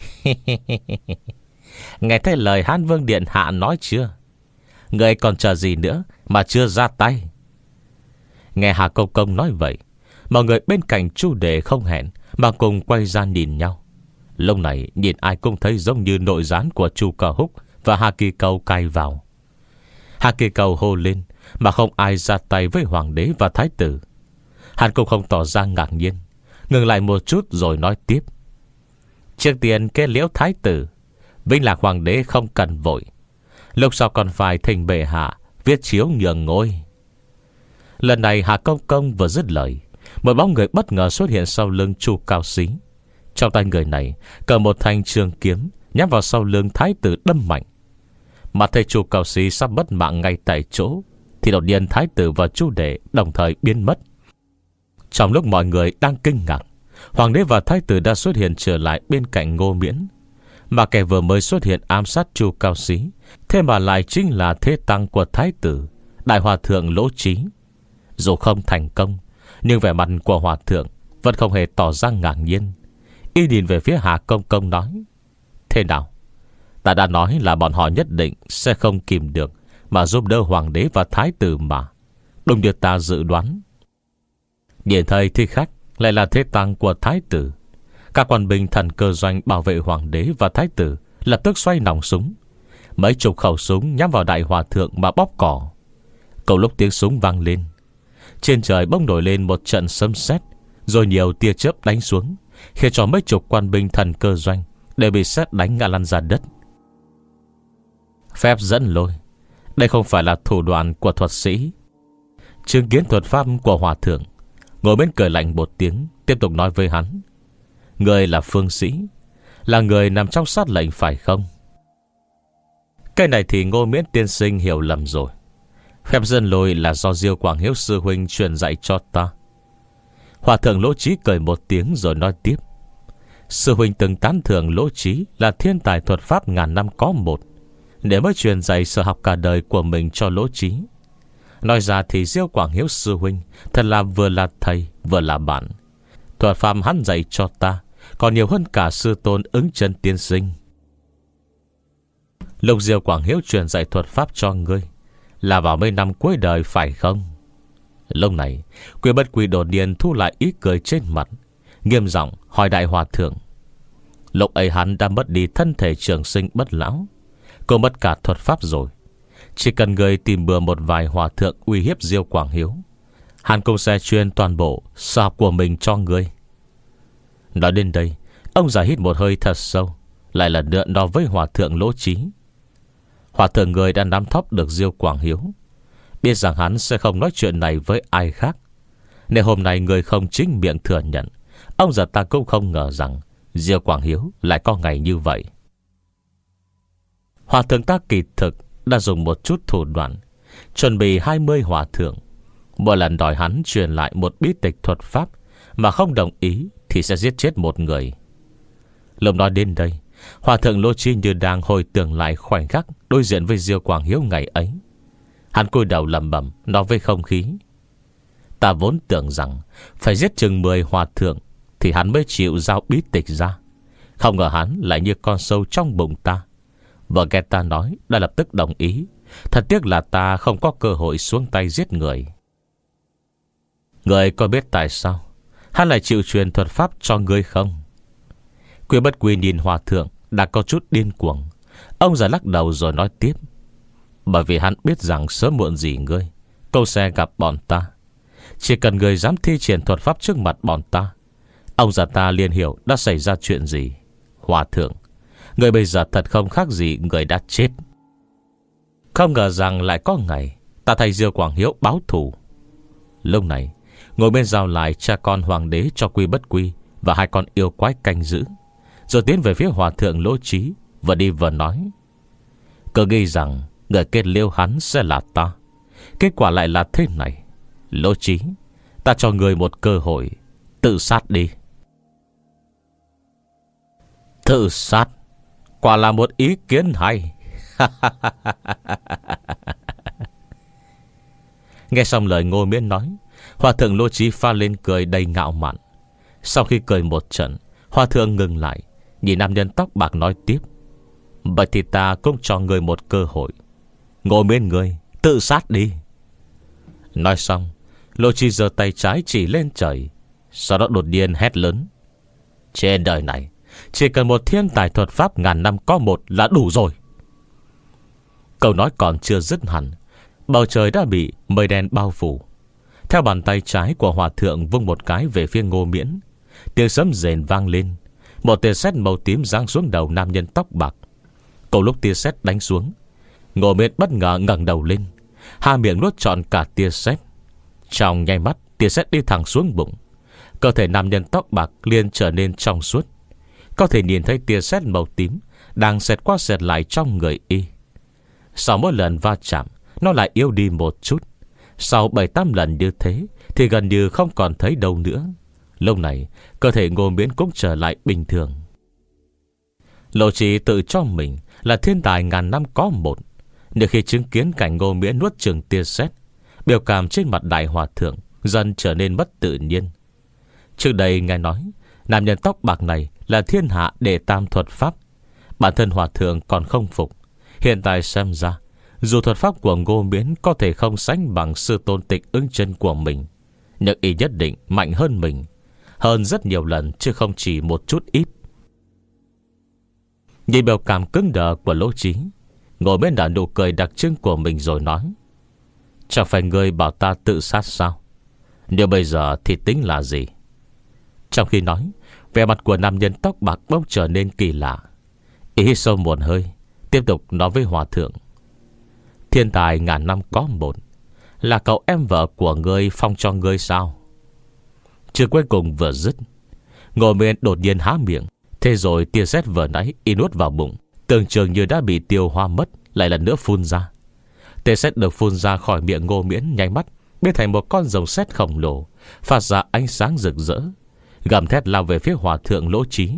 Nghe thấy lời Hán Vương Điện Hạ nói chưa? Người còn chờ gì nữa mà chưa ra tay? Nghe Hà Công Công nói vậy, mọi người bên cạnh Chu Đệ không hẹn mà cùng quay ra nhìn nhau. Lúc này nhìn ai cũng thấy giống như nội gián của Chu Cao Húc và Hà Kỳ Cầu cay vào. Hà Kỳ Cầu hô lên mà không ai ra tay với hoàng đế và thái tử. Hắn cũng không tỏ ra ngạc nhiên, ngừng lại một chút rồi nói tiếp: Trước tiên kết liễu thái tử, Vinh Lạc hoàng đế không cần vội. Lúc sau còn phải thỉnh bệ hạ viết chiếu nhường ngôi. Lần này Hà Công Công vừa dứt lời, một bóng người bất ngờ xuất hiện sau lưng Chu Cao Xí. Trong tay người này cầm một thanh trường kiếm nhắm vào sau lưng thái tử đâm mạnh. Mà thấy Chu Cao Xí sắp mất mạng ngay tại chỗ, thì đột nhiên thái tử và Chu Đệ đồng thời biến mất. Trong lúc mọi người đang kinh ngạc, hoàng đế và thái tử đã xuất hiện trở lại bên cạnh Ngô Miễn. Mà kẻ vừa mới xuất hiện ám sát Chu Cao Xí, thế mà lại chính là thế tăng của thái tử, Đại Hòa Thượng Lỗ Trí. Dù không thành công, nhưng vẻ mặt của Hòa Thượng vẫn không hề tỏ ra ngạc nhiên. Y nhìn về phía Hà Công Công nói: Thế nào? Ta đã nói là bọn họ nhất định sẽ không kìm được mà giúp đỡ hoàng đế và thái tử mà. Đúng như ta dự đoán. Nhìn thấy thi khách lại là thế tăng của thái tử, các quan binh Thần Cơ Doanh bảo vệ hoàng đế và thái tử lập tức xoay nòng súng. Mấy chục khẩu súng nhắm vào Đại Hòa Thượng mà bóp cỏ. Cầu lúc tiếng súng vang lên, trên trời bỗng nổi lên một trận sấm sét, rồi nhiều tia chớp đánh xuống, khiến cho mấy chục quan binh Thần Cơ Doanh đều bị sét đánh ngã lăn ra đất. Phép dẫn lôi, đây không phải là thủ đoạn của thuật sĩ. Chứng kiến thuật pháp của Hòa Thượng, ngồi bên cười lạnh một tiếng, tiếp tục nói với hắn: Người là phương sĩ, là người nằm trong sát lệnh phải không? Cái này thì Ngô Miễn tiên sinh hiểu lầm rồi. Phép dân lôi là do Diêu Quảng Hiếu sư huynh truyền dạy cho ta. Hòa Thượng Lỗ Trí cười một tiếng rồi nói tiếp: Sư huynh từng tán thưởng Lỗ Trí là thiên tài thuật pháp ngàn năm có một, để mới truyền dạy sở học cả đời của mình cho Lỗ Trí. Nói ra thì Diêu Quảng Hiếu sư huynh thật là vừa là thầy vừa là bạn. Thuật pháp hắn dạy cho ta còn nhiều hơn cả sư tôn Ứng Chân tiên sinh. Lúc Diêu Quảng Hiếu truyền dạy thuật pháp cho ngươi là vào mấy năm cuối đời phải không? Lúc này Quy Bất Quy đột nhiên thu lại ý cười trên mặt, nghiêm giọng hỏi Đại Hòa Thượng: Lúc ấy hắn đã mất đi thân thể trường sinh bất lão, cô mất cả thuật pháp rồi. Chỉ cần người tìm bừa một vài hòa thượng uy hiếp Diêu Quảng Hiếu, hắn cũng sẽ truyền toàn bộ sở học của mình cho người. Nói đến đây, ông già hít một hơi thật sâu, lại lần nữa nói với Hòa Thượng Lỗ Trí: Hòa Thượng người đã nắm thóp được Diêu Quảng Hiếu, biết rằng hắn sẽ không nói chuyện này với ai khác, nên hôm nay người không chính miệng thừa nhận. Ông già ta cũng không ngờ rằng Diêu Quảng Hiếu lại có ngày như vậy. Hòa Thượng ta kỳ thực đã dùng một chút thủ đoạn, chuẩn bị hai mươi hòa thượng. Mỗi lần đòi hắn truyền lại một bí tịch thuật pháp mà không đồng ý thì sẽ giết chết một người. Lúc nói đến đây, Hòa Thượng Lỗ Trí như đang hồi tưởng lại khoảnh khắc đối diện với Diêu Quảng Hiếu ngày ấy. Hắn cúi đầu lẩm bẩm nói với không khí: Ta vốn tưởng rằng phải giết chừng mười hòa thượng thì hắn mới chịu giao bí tịch ra, không ngờ hắn lại như con sâu trong bụng ta. Vợ nghe ta nói đã lập tức đồng ý. Thật tiếc là ta không có cơ hội xuống tay giết người. Người có biết tại sao hắn lại chịu truyền thuật pháp cho ngươi không? Quy Bất Quy nhìn Hòa Thượng đã có chút điên cuồng. Ông già lắc đầu rồi nói tiếp: Bởi vì hắn biết rằng sớm muộn gì ngươi cũng sẽ gặp bọn ta. Chỉ cần người dám thi triển thuật pháp trước mặt bọn ta, ông già ta liền hiểu đã xảy ra chuyện gì. Hòa Thượng, người bây giờ thật không khác gì người đã chết. Không ngờ rằng lại có ngày ta thay Diêu Quảng Hiếu báo thù. Lúc này ngồi bên giao lại cha con hoàng đế cho Quy Bất Quy và hai con yêu quái canh giữ. rồi tiến về phía hòa thượng Lỗ Trí, vừa đi vừa nói: Cứ nghĩ rằng người kết liễu hắn sẽ là ta, kết quả lại là thế này. Lỗ Trí, ta cho người một cơ hội, tự sát đi. Tự sát quả là một ý kiến hay. Nghe xong lời Ngô Miễn nói, hòa thượng Lỗ Trí pha lên cười đầy ngạo mạn. Sau khi cười một trận, hòa thượng ngừng lại, nhìn nam nhân tóc bạc nói tiếp: Vậy thì ta cũng cho người một cơ hội. Ngô Miễn người tự sát đi. Nói xong, Lỗ Trí giơ tay trái chỉ lên trời, sau đó đột nhiên hét lớn: Trên đời này chỉ cần một thiên tài thuật pháp ngàn năm có một là đủ rồi. Câu nói còn chưa dứt hẳn, bầu trời đã bị mây đen bao phủ. Theo bàn tay trái của hòa thượng vung một cái về phía Ngô Miễn, tiếng sấm rền vang lên. Một tia sét màu tím giáng xuống đầu nam nhân tóc bạc. Cùng lúc tia sét đánh xuống, Ngô Miễn bất ngờ ngẩng đầu lên, hai miệng nuốt trọn cả tia sét. Trong nháy mắt, tia sét đi thẳng xuống bụng. Cơ thể nam nhân tóc bạc liền trở nên trong suốt. Có thể nhìn thấy tia sét màu tím đang xẹt qua xẹt lại trong người y. Sau mỗi lần va chạm, nó lại yếu đi một chút. Sau bảy tám lần như thế thì gần như không còn thấy đâu nữa. Lúc này cơ thể Ngô Miễn cũng trở lại bình thường. Lỗ Trí tự cho mình là thiên tài ngàn năm có một. Nhưng khi chứng kiến cảnh Ngô Miễn nuốt chửng tia sét, biểu cảm trên mặt đại hòa thượng dần trở nên mất tự nhiên. Trước đây nghe nói nam nhân tóc bạc này là thiên hạ đệ tam thuật pháp, bản thân hòa thượng còn không phục. Hiện tại xem ra, dù thuật pháp của Ngô Miễn có thể không sánh bằng sư tôn Tịch Ưng Chân của mình, nhưng y nhất định mạnh hơn mình, hơn rất nhiều lần chứ không chỉ một chút ít. Nhìn biểu cảm cứng đờ của Lỗ Trí, Ngô Miễn đã nụ cười đặc trưng của mình rồi nói: Chẳng phải ngươi bảo ta tự sát sao? Nếu bây giờ thì tính là gì? Trong khi nói, vẻ mặt của nam nhân tóc bạc bỗng trở nên kỳ lạ. Ý hít sâu một hơi, tiếp tục nói với hòa thượng: Thiên tài ngàn năm có một là cậu em vợ của ngươi phong cho ngươi sao? Chưa cuối cùng vừa dứt, Ngô Miễn đột nhiên há miệng. Thế rồi tia sét vừa nãy y nuốt vào bụng, tưởng chừng như đã bị tiêu hóa mất, lại lần nữa phun ra. Tia sét được phun ra khỏi miệng Ngô Miễn nháy mắt biến thành một con rồng sét khổng lồ, phát ra ánh sáng rực rỡ, gầm thét lao về phía hòa thượng Lỗ Trí.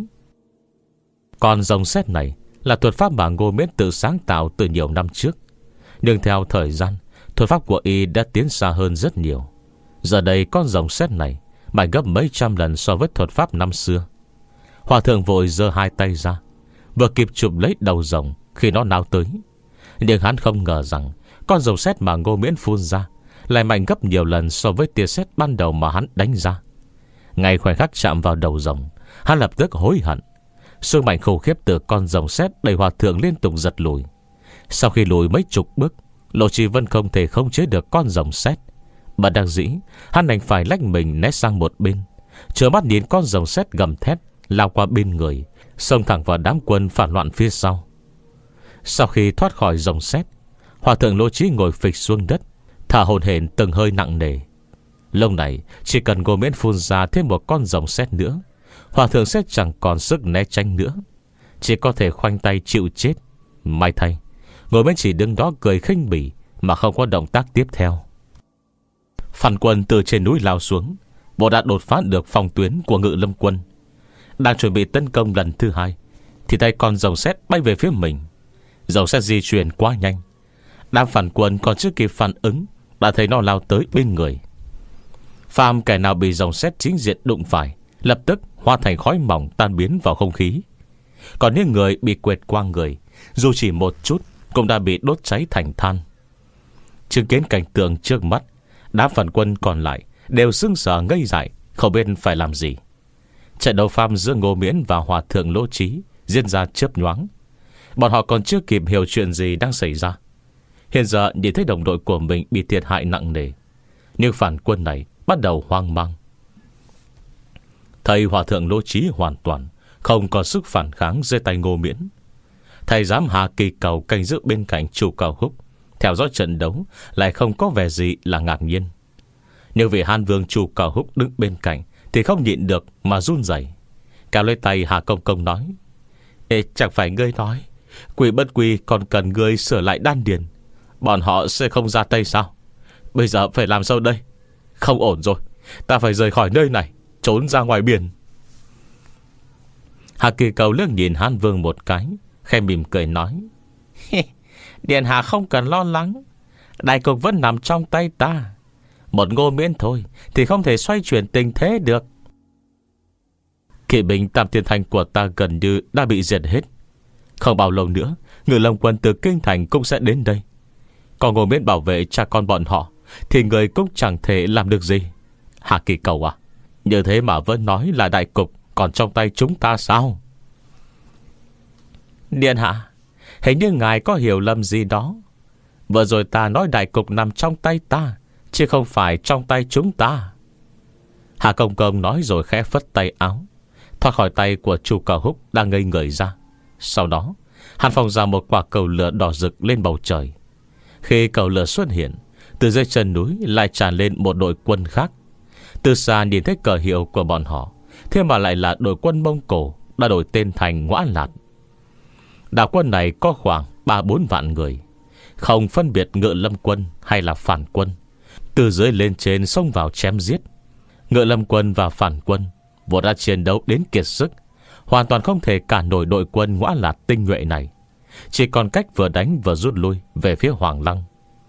Con rồng sét này là thuật pháp mà Ngô Miễn tự sáng tạo từ nhiều năm trước. Nhưng theo thời gian, thuật pháp của y đã tiến xa hơn rất nhiều. Giờ đây con rồng sét này mạnh gấp mấy trăm lần so với thuật pháp năm xưa. Hòa thượng vội giơ hai tay ra, vừa kịp chụp lấy đầu rồng khi nó lao tới. Nhưng hắn không ngờ rằng con rồng sét mà Ngô Miễn phun ra lại mạnh gấp nhiều lần so với tia sét ban đầu mà hắn đánh ra. Ngay khoảnh khắc chạm vào đầu rồng, hắn lập tức hối hận. Sức mạnh khủng khiếp từ con rồng sét đẩy hòa thượng liên tục giật lùi. Sau khi lùi mấy chục bước, Lỗ Trí vẫn không thể khống chế được con rồng sét. Bất đắc dĩ, hắn đành phải lách mình né sang một bên, trơ mắt nhìn con rồng sét gầm thét lao qua bên người, xông thẳng vào đám quân phản loạn phía sau. Sau khi thoát khỏi rồng sét, hòa thượng Lỗ Trí ngồi phịch xuống đất, thở hổn hển từng hơi nặng nề. Lúc này chỉ cần Ngô Miễn phun ra thêm một con rồng sét nữa, hòa thượng sẽ chẳng còn sức né tránh nữa, chỉ có thể khoanh tay chịu chết. May thay, Ngô Miễn chỉ đứng đó cười khinh bỉ mà không có động tác tiếp theo. Phản quân từ trên núi lao xuống, bộ đã đột phá được phòng tuyến của Ngự Lâm quân. Đang chuẩn bị tấn công lần thứ hai thì tay con rồng sét bay về phía mình. Rồng sét di chuyển quá nhanh, đám phản quân còn chưa kịp phản ứng đã thấy nó lao tới bên người. Phàm kẻ nào bị rồng sét chính diện đụng phải, lập tức hóa thành khói mỏng tan biến vào không khí. Còn những người bị quệt qua người, dù chỉ một chút cũng đã bị đốt cháy thành than. Chứng kiến cảnh tượng trước mắt, đám phản quân còn lại đều sững sờ ngây dại, không biết phải làm gì. Trận đấu phàm giữa Ngô Miễn và hòa thượng Lỗ Trí diễn ra chớp nhoáng. Bọn họ còn chưa kịp hiểu chuyện gì đang xảy ra. Hiện giờ nhìn thấy đồng đội của mình bị thiệt hại nặng nề, nhưng phản quân này bắt đầu hoang mang. Thầy hòa thượng Lỗ Trí hoàn toàn không có sức phản kháng dưới tay Ngô Miễn. Thầy dám hạ kỳ cầu canh giữ bên cạnh Chu Cao Húc, theo dõi trận đấu lại không có vẻ gì là ngạc nhiên. Nhưng vì Hán Vương Chu Cao Húc đứng bên cạnh thì không nhịn được mà run rẩy. Kéo lấy tay Hà Công Công nói: Ê, chẳng phải ngươi nói Quỷ Bất Quỷ còn cần ngươi sửa lại đan điền, bọn họ sẽ không ra tay sao? Bây giờ phải làm sao đây? Không ổn rồi, ta phải rời khỏi nơi này, trốn ra ngoài biển. Hà Kỳ Cầu liếc nhìn Hán Vương một cái, khẽ mỉm cười nói: Điện hạ không cần lo lắng, đại cục vẫn nằm trong tay ta. Một Ngô Miễn thôi thì không thể xoay chuyển tình thế được. Kỵ binh Tam Tiên Thành của ta gần như đã bị diệt hết. Không bao lâu nữa Ngự Lâm quân từ Kinh Thành cũng sẽ đến đây. Còn Ngô Miễn bảo vệ cha con bọn họ thì người cũng chẳng thể làm được gì. Hà Kỳ Cầu à, như thế mà vẫn nói là đại cục còn trong tay chúng ta sao? Điện hạ, hình như ngài có hiểu lầm gì đó. Vừa rồi ta nói đại cục nằm trong tay ta, chứ không phải trong tay chúng ta. Hà Công Công nói rồi khẽ phất tay áo, thoát khỏi tay của Chu Cao Húc đang ngây người ra. Sau đó hắn phóng ra một quả cầu lửa đỏ rực lên bầu trời. Khi cầu lửa xuất hiện, từ dưới chân núi lại tràn lên một đội quân khác. Từ xa nhìn thấy cờ hiệu của bọn họ, thế mà lại là đội quân Mông Cổ đã đổi tên thành Ngõa Lạt. Đạo quân này có khoảng ba bốn vạn người, không phân biệt Ngự Lâm quân hay là phản quân, từ dưới lên trên xông vào chém giết. Ngự Lâm quân và phản quân vốn đã chiến đấu đến kiệt sức, hoàn toàn không thể cản nổi đội quân Ngõa Lạt tinh nhuệ này, chỉ còn cách vừa đánh vừa rút lui về phía Hoàng Lăng.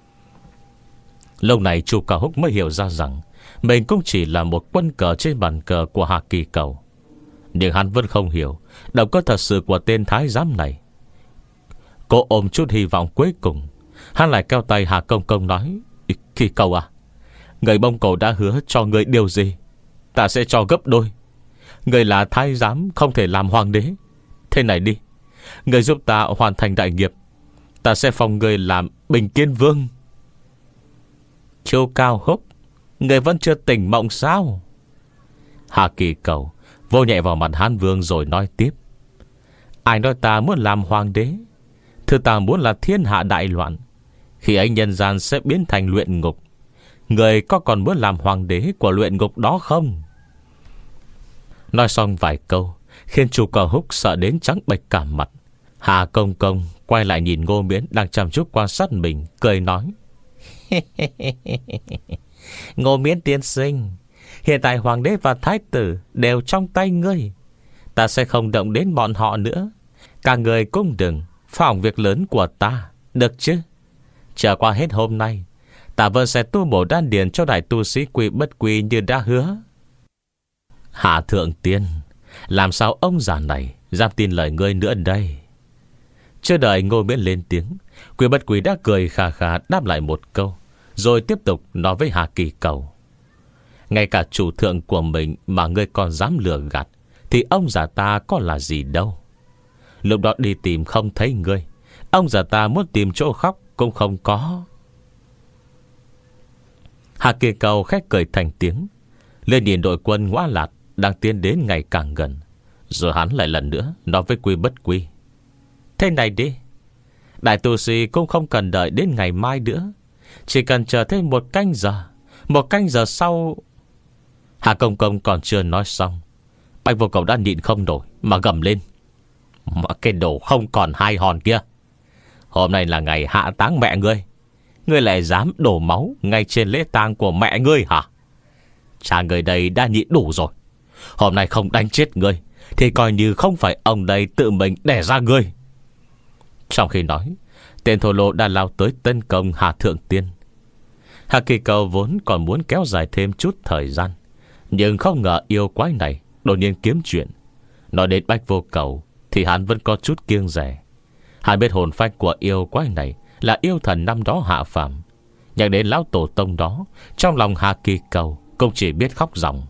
Lâu này Chu Cao Húc mới hiểu ra rằng mình cũng chỉ là một quân cờ trên bàn cờ của Hà Kỳ Cầu. Nhưng hắn vẫn không hiểu động cơ thật sự của tên thái giám này. Cô ôm chút hy vọng cuối cùng, hắn lại kéo tay Hà Công Công nói: Kỳ Cầu à, người Mông Cổ đã hứa cho người điều gì, ta sẽ cho gấp đôi. Người là thái giám, không thể làm hoàng đế. Thế này đi, người giúp ta hoàn thành đại nghiệp, ta sẽ phong người làm Bình Kiên Vương. Chu Cao Húc, người vẫn chưa tỉnh mộng sao? Hà Kỳ Cầu vô nhẹ vào mặt Hán Vương rồi nói tiếp: Ai nói ta muốn làm hoàng đế? Thứ ta muốn là thiên hạ đại loạn, khi ấy nhân gian sẽ biến thành luyện ngục. Người có còn muốn làm hoàng đế của luyện ngục đó không? Nói xong vài câu khiến Chu Cao Húc sợ đến trắng bệch cả mặt. Hà Công Công quay lại nhìn Ngô Miễn đang chăm chút quan sát mình, cười nói: Ngô Miễn tiên sinh, hiện tại hoàng đế và thái tử đều trong tay ngươi. Ta sẽ không động đến bọn họ nữa. Cả người cũng đừng phá hỏng việc lớn của ta, được chứ? Chờ qua hết hôm nay, ta vẫn sẽ tu bổ đan điền cho đại tu sĩ Quỷ Bất Quỷ như đã hứa. Hạ thượng tiên, làm sao ông già này dám tin lời ngươi nữa đây? Chưa đợi Ngô Miễn lên tiếng, Quỷ Bất Quỷ đã cười khà khà đáp lại một câu, rồi tiếp tục nói với Hà Kỳ Cầu: Ngay cả chủ thượng của mình mà ngươi còn dám lừa gạt, thì ông già ta có là gì đâu. Lúc đó đi tìm không thấy ngươi, ông già ta muốn tìm chỗ khóc cũng không có. Hà Kỳ Cầu khét cười thành tiếng, lên nhìn đội quân Ngõa Lạt đang tiến đến ngày càng gần. Rồi hắn lại lần nữa nói với Quy Bất Quy: Thế này đi, đại tu sĩ cũng không cần đợi đến ngày mai nữa, chỉ cần chờ thêm một canh giờ. Một canh giờ sau... Hà Công Công còn chưa nói xong, Bạch Vô Cầu đã nhịn không nổi mà gầm lên: Mà cái đồ không còn hai hòn kia, hôm nay là ngày hạ táng mẹ ngươi, ngươi lại dám đổ máu ngay trên lễ tang của mẹ ngươi hả? Cha người đây đã nhịn đủ rồi, hôm nay không đánh chết ngươi thì coi như không phải ông đây tự mình đẻ ra ngươi. Trong khi nói, tên thổ lộ đã lao tới tấn công Hà Thượng Tiên. Hà Kỳ Cầu vốn còn muốn kéo dài thêm chút thời gian, nhưng không ngờ yêu quái này đột nhiên kiếm chuyện. Nói đến Bạch Vô Cầu thì hắn vẫn có chút kiêng dè. Hắn biết hồn phách của yêu quái này là yêu thần năm đó hạ phàm. Nhắc đến lão tổ tông đó, trong lòng Hà Kỳ Cầu cũng chỉ biết khóc ròng.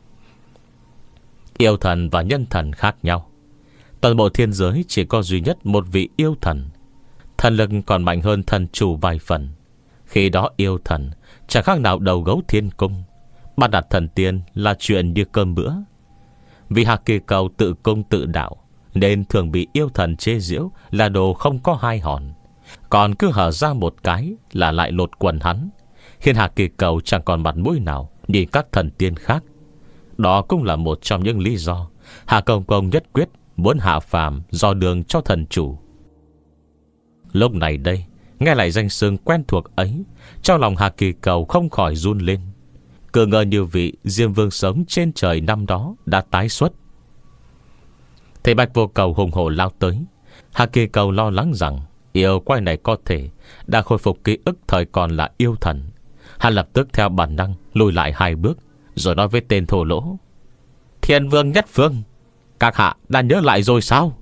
Yêu thần và nhân thần khác nhau. Toàn bộ thiên giới chỉ có duy nhất một vị yêu thần, thần lực còn mạnh hơn thần chủ vài phần. Khi đó yêu thần chẳng khác nào đầu gấu thiên cung, bắt đặt thần tiên là chuyện như cơm bữa. Vì Hà Kỳ Cầu tự cung tự đạo, nên thường bị yêu thần chê giễu là đồ không có hai hòn, còn cứ hở ra một cái là lại lột quần hắn, khiến Hà Kỳ Cầu chẳng còn mặt mũi nào nhìn các thần tiên khác. Đó cũng là một trong những lý do Hạ Công Công nhất quyết muốn hạ phàm dò đường cho thần chủ. Lúc này đây, nghe lại danh xưng quen thuộc ấy, trong lòng Hạ Kỳ Cầu không khỏi run lên. Cứ ngờ như vị Diêm Vương sống trên trời năm đó đã tái xuất. Thấy Bạch Vô Cầu hùng hổ lao tới, Hạ Kỳ Cầu lo lắng rằng yêu quái này có thể đã khôi phục ký ức thời còn là yêu thần. Hắn lập tức theo bản năng lùi lại hai bước, rồi nói với tên thô lỗ: Thiên Vương Nhất Phương, các hạ đã nhớ lại rồi sao?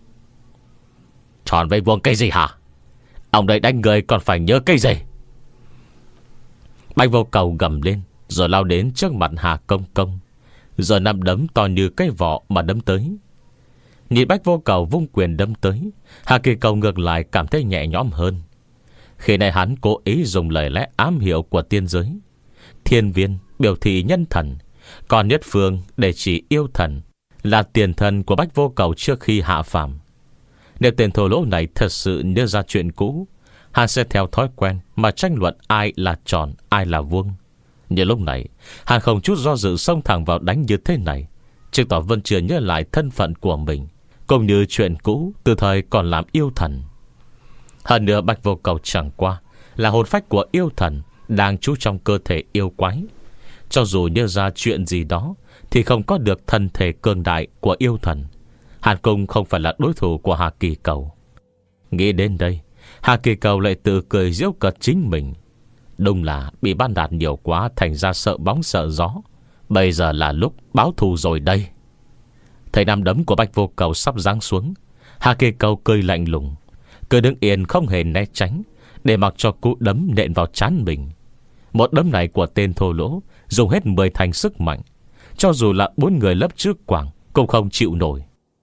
Tròn với vuông cái gì hả? Ông đây đánh người còn phải nhớ cái gì? Bạch Vô Cầu gầm lên, rồi lao đến trước mặt Hà Công Công, rồi nắm đấm to như cái vỏ mà đấm tới. Nhìn Bạch Vô Cầu vung quyền đấm tới, Hà Kỳ Cầu ngược lại cảm thấy nhẹ nhõm hơn. Khi này hắn cố ý dùng lời lẽ ám hiệu của tiên giới. Thiên viên biểu thị nhân thần, còn Nhất Phương để chỉ yêu thần, là tiền thần của Bạch Vô Cầu trước khi hạ phàm. Nếu tên thô lỗ này thật sự nhớ ra chuyện cũ, hắn sẽ theo thói quen mà tranh luận ai là tròn, ai là vuông. Nhưng lúc này hắn không chút do dự xông thẳng vào đánh như thế này, chứng tỏ vẫn chưa nhớ lại thân phận của mình, cũng như chuyện cũ từ thời còn làm yêu thần. Hơn nữa Bạch Vô Cầu chẳng qua là hồn phách của yêu thần đang trú trong cơ thể yêu quái. Cho dù nhớ ra chuyện gì đó thì không có được thân thể cường đại của yêu thần. Hàn Cung không phải là đối thủ của Hà Kỳ Cầu. Nghĩ đến đây, Hà Kỳ Cầu lại tự cười giễu cợt chính mình. Đúng là bị ban đạt nhiều quá, thành ra sợ bóng sợ gió. Bây giờ là lúc báo thù rồi đây. Thấy nắm đấm của Bạch Vô Cầu sắp giáng xuống, Hà Kỳ Cầu cười lạnh lùng, cứ đứng yên không hề né tránh, để mặc cho cú đấm nện vào trán mình. Một đấm này của tên thô lỗ dùng hết mười thành sức mạnh, cho dù là bốn người lấp trước quảng cũng không chịu nổi.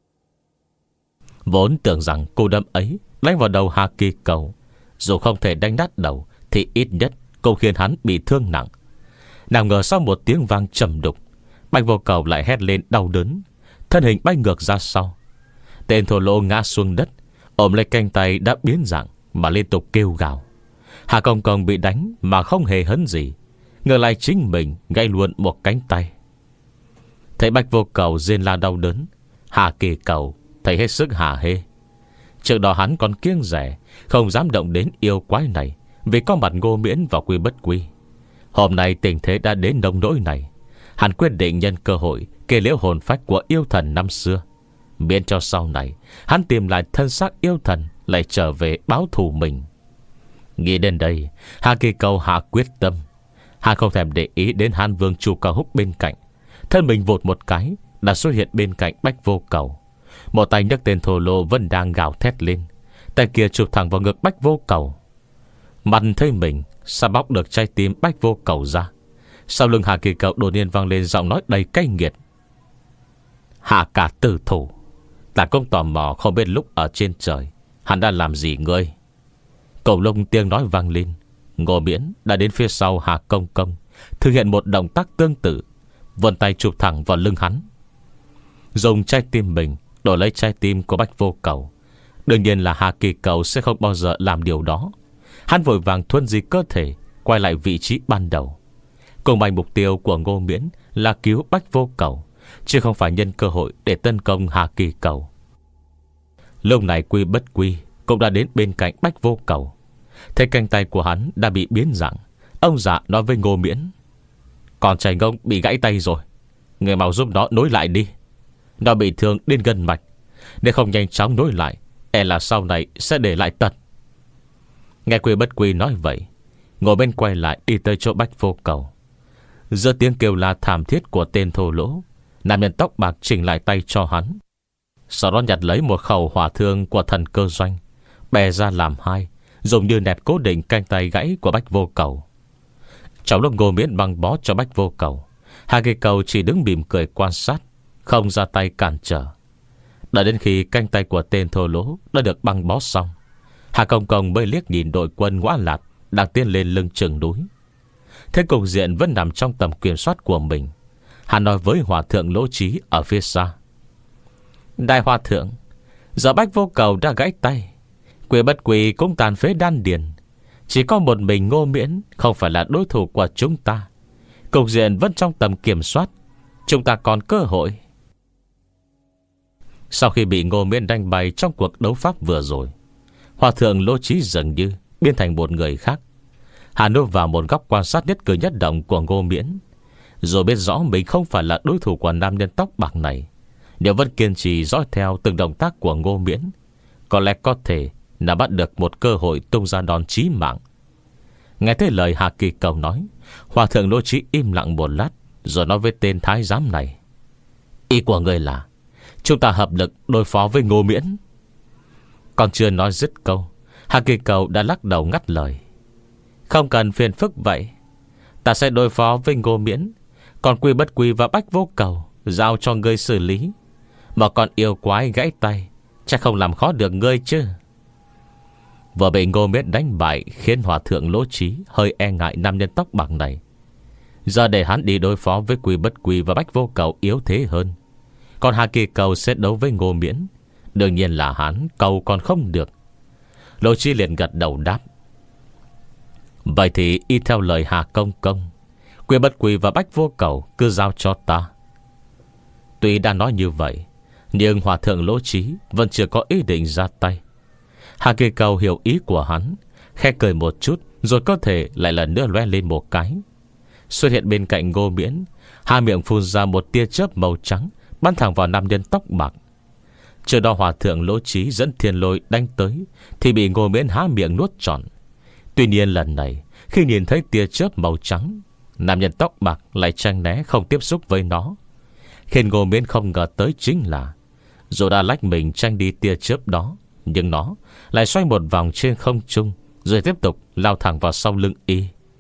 Vốn tưởng rằng cú đấm ấy đánh vào đầu Hà Kỳ Cầu, dù không thể đánh nát đầu thì ít nhất cũng khiến hắn bị thương nặng. Nào ngờ sau một tiếng vang trầm đục, Bạch Vô Cầu lại hét lên đau đớn, thân hình bay ngược ra sau. Tên thô lỗ ngã xuống đất, ôm lấy cánh tay đã biến dạng mà liên tục kêu gào. Hà Công Công bị đánh mà không hề hấn gì, ngược lại chính mình gãy luôn một cánh tay. Thấy Bạch Vô Cầu rên la đau đớn, Hà Kỳ Cầu thấy hết sức hả hê. Trước đó hắn còn kiêng rẻ, không dám động đến yêu quái này vì có mặt Ngô Miễn và Quy Bất Quy. Hôm nay tình thế đã đến nông nỗi này, hắn quyết định nhân cơ hội kê liễu hồn phách của yêu thần năm xưa, miễn cho sau này hắn tìm lại thân xác yêu thần, lại trở về báo thù mình. Nghĩ đến đây, Hà Kỳ Cầu hạ quyết tâm. Hắn không thèm để ý đến Hán Vương Chu Cao Húc bên cạnh, thân mình vụt một cái đã xuất hiện bên cạnh Bạch Vô Cầu. Một tay nhấc tên thô lỗ vẫn đang gào thét lên, tay kia chụp thẳng vào ngực Bạch Vô Cầu. Mặt thấy mình sắp bóc được trái tim Bạch Vô Cầu ra. Sau lưng Hà Kỳ Cầu đột nhiên vang lên giọng nói đầy cay nghiệt: Hạ cả tử thủ, ta cũng tò mò không biết lúc ở trên trời hắn đã làm gì ngươi. Cầu lông tiếng nói vang lên, Ngô Miễn đã đến phía sau Hà Công Công, thực hiện một động tác tương tự, vươn tay chụp thẳng vào lưng hắn, dùng trái tim mình đổi lấy trái tim của Bạch Vô Cầu. Đương nhiên là Hà Kỳ Cầu sẽ không bao giờ làm điều đó. Hắn vội vàng thuần di cơ thể, quay lại vị trí ban đầu. Cùng bằng mục tiêu của Ngô Miễn là cứu Bạch Vô Cầu, chứ không phải nhân cơ hội để tấn công Hà Kỳ Cầu. Lúc này Quy Bất Quy cũng đã đến bên cạnh Bạch Vô Cầu. Thấy cánh tay của hắn đã bị biến dạng, ông già nói với Ngô Miễn: Con trai ngông bị gãy tay rồi, người mau giúp nó nối lại đi. Nó bị thương đến gân mạch, nếu không nhanh chóng nối lại, e là sau này sẽ để lại tật. Nghe Quy Bất Quy nói vậy, Ngô Miễn quay lại đi tới chỗ Bạch Vô Cầu. Giữa tiếng kêu la thảm thiết của tên thô lỗ, nam nhân tóc bạc chỉnh lại tay cho hắn, sau đó nhặt lấy một khẩu hỏa thương của thần cơ doanh, bè ra làm hai, dùng như nẹp cố định cánh tay gãy của Bạch Vô Cầu. Trong lúc Ngô Miễn băng bó cho Bạch Vô Cầu, Hà Kỳ Cầu chỉ đứng mỉm cười quan sát, không ra tay cản trở. Đợi đến khi cánh tay của tên thô lỗ đã được băng bó xong, Hà Công Công mới liếc nhìn đội quân Ngõa Lạt đang tiến lên lưng chừng núi. Thế cục diện vẫn nằm trong tầm kiểm soát của mình. Hắn nói với Hòa Thượng Lỗ Trí ở phía xa: Đại Hòa Thượng, giờ Bạch Vô Cầu đã gãy tay, Quy Bất Quy cũng tàn phế đan điền, chỉ có một mình Ngô Miễn không phải là đối thủ của chúng ta. Cục diện vẫn trong tầm kiểm soát, chúng ta còn cơ hội. Sau khi bị Ngô Miễn đánh bay trong cuộc đấu pháp vừa rồi, Hòa thượng Lỗ Trí dường như biến thành một người khác. Hắn núp vào một góc quan sát nhất cử nhất động của Ngô Miễn, rồi biết rõ mình không phải là đối thủ của nam nhân tóc bạc này. Nếu vẫn kiên trì dõi theo từng động tác của Ngô Miễn, có lẽ có thể là bắt được một cơ hội tung ra đòn chí mạng. Nghe thấy lời Hà Kỳ Cầu nói, Hòa thượng Lỗ Trí im lặng một lát, rồi nói với tên thái giám này: Ý của người là chúng ta hợp lực đối phó với Ngô Miễn? Còn chưa nói dứt câu, Hà Kỳ Cầu đã lắc đầu ngắt lời: Không cần phiền phức vậy. Ta sẽ đối phó với Ngô Miễn, còn Quy Bất Quy và Bách Vô Cầu giao cho ngươi xử lý. Mà còn yêu quái gãy tay chắc không làm khó được ngươi chứ. Vừa bị Ngô Miễn đánh bại khiến Hòa thượng Lỗ Trí hơi e ngại nam nhân tóc bạc này. Giờ để hắn đi đối phó với Quy Bất Quy và Bách Vô Cầu yếu thế hơn, còn Hà Kỳ Cầu sẽ đấu với Ngô Miễn, đương nhiên là hắn cầu còn không được. Lỗ Trí liền gật đầu đáp: Vậy thì y theo lời Hà Công Công, Quy Bất Quy và Bách Vô Cầu cứ giao cho ta. Tuy đã nói như vậy, nhưng Hòa thượng Lỗ Trí vẫn chưa có ý định ra tay. Hà Kỳ Cầu hiểu ý của hắn, khẽ cười một chút, rồi có thể lại lần nữa lóe lên một cái, xuất hiện bên cạnh Ngô Miễn. Hai miệng phun ra một tia chớp màu trắng, bắn thẳng vào nam nhân tóc bạc. Trước đó Hòa thượng Lỗ Trí dẫn thiên lôi đánh tới, thì bị Ngô Miễn há miệng nuốt trọn. Tuy nhiên lần này, khi nhìn thấy tia chớp màu trắng, nam nhân tóc bạc lại tranh né không tiếp xúc với nó. Khiến Ngô Miễn không ngờ tới chính là, dù đã lách mình tranh đi tia chớp đó, nhưng nó lại xoay một vòng trên không trung, rồi tiếp tục lao thẳng vào sau lưng y.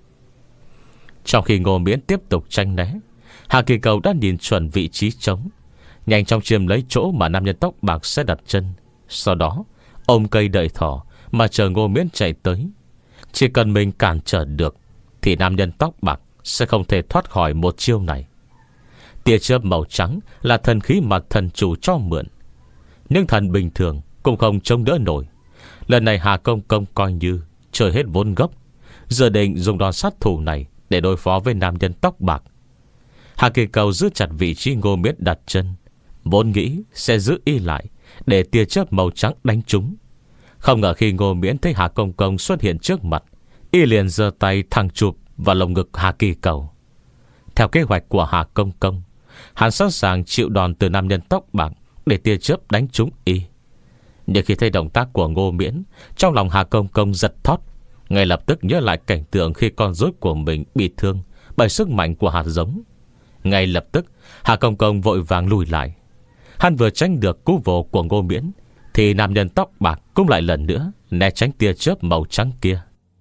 Trong khi Ngô Miễn tiếp tục tranh né, Hà Kỳ Cầu đã nhìn chuẩn vị trí trống, nhanh chóng chiếm lấy chỗ mà nam nhân tóc bạc sẽ đặt chân. Sau đó ôm cây đợi thỏ mà chờ Ngô Miễn chạy tới. Chỉ cần mình cản trở được thì nam nhân tóc bạc sẽ không thể thoát khỏi một chiêu này. Tia chớp màu trắng là thần khí mà thần chủ cho mượn, nhưng thần bình thường cũng không chống đỡ nổi. Lần này Hà Công Công coi như chơi hết vốn gốc, giờ định dùng đòn sát thủ này để đối phó với nam nhân tóc bạc. Hà Kỳ Cầu giữ chặt vị trí Ngô Miễn đặt chân, vốn nghĩ sẽ giữ y lại để tia chớp màu trắng đánh trúng. Không ngờ khi Ngô Miễn thấy Hà Công Công xuất hiện trước mặt, y liền giơ tay thẳng chụp vào lồng ngực Hà Kỳ Cầu. Theo kế hoạch của Hà Công Công, hắn sẵn sàng chịu đòn từ nam nhân tóc bạc để tia chớp đánh trúng y. Nhưng khi thấy động tác của Ngô Miễn, trong lòng Hà Công Công giật thót, ngay lập tức nhớ lại cảnh tượng khi con rối của mình bị thương bởi sức mạnh của hạt giống. Ngay lập tức Hà Công Công vội vàng lùi lại. Hắn vừa tránh được cú vồ của Ngô Miễn, thì nam nhân tóc bạc cũng lại lần nữa né tránh tia chớp màu trắng kia.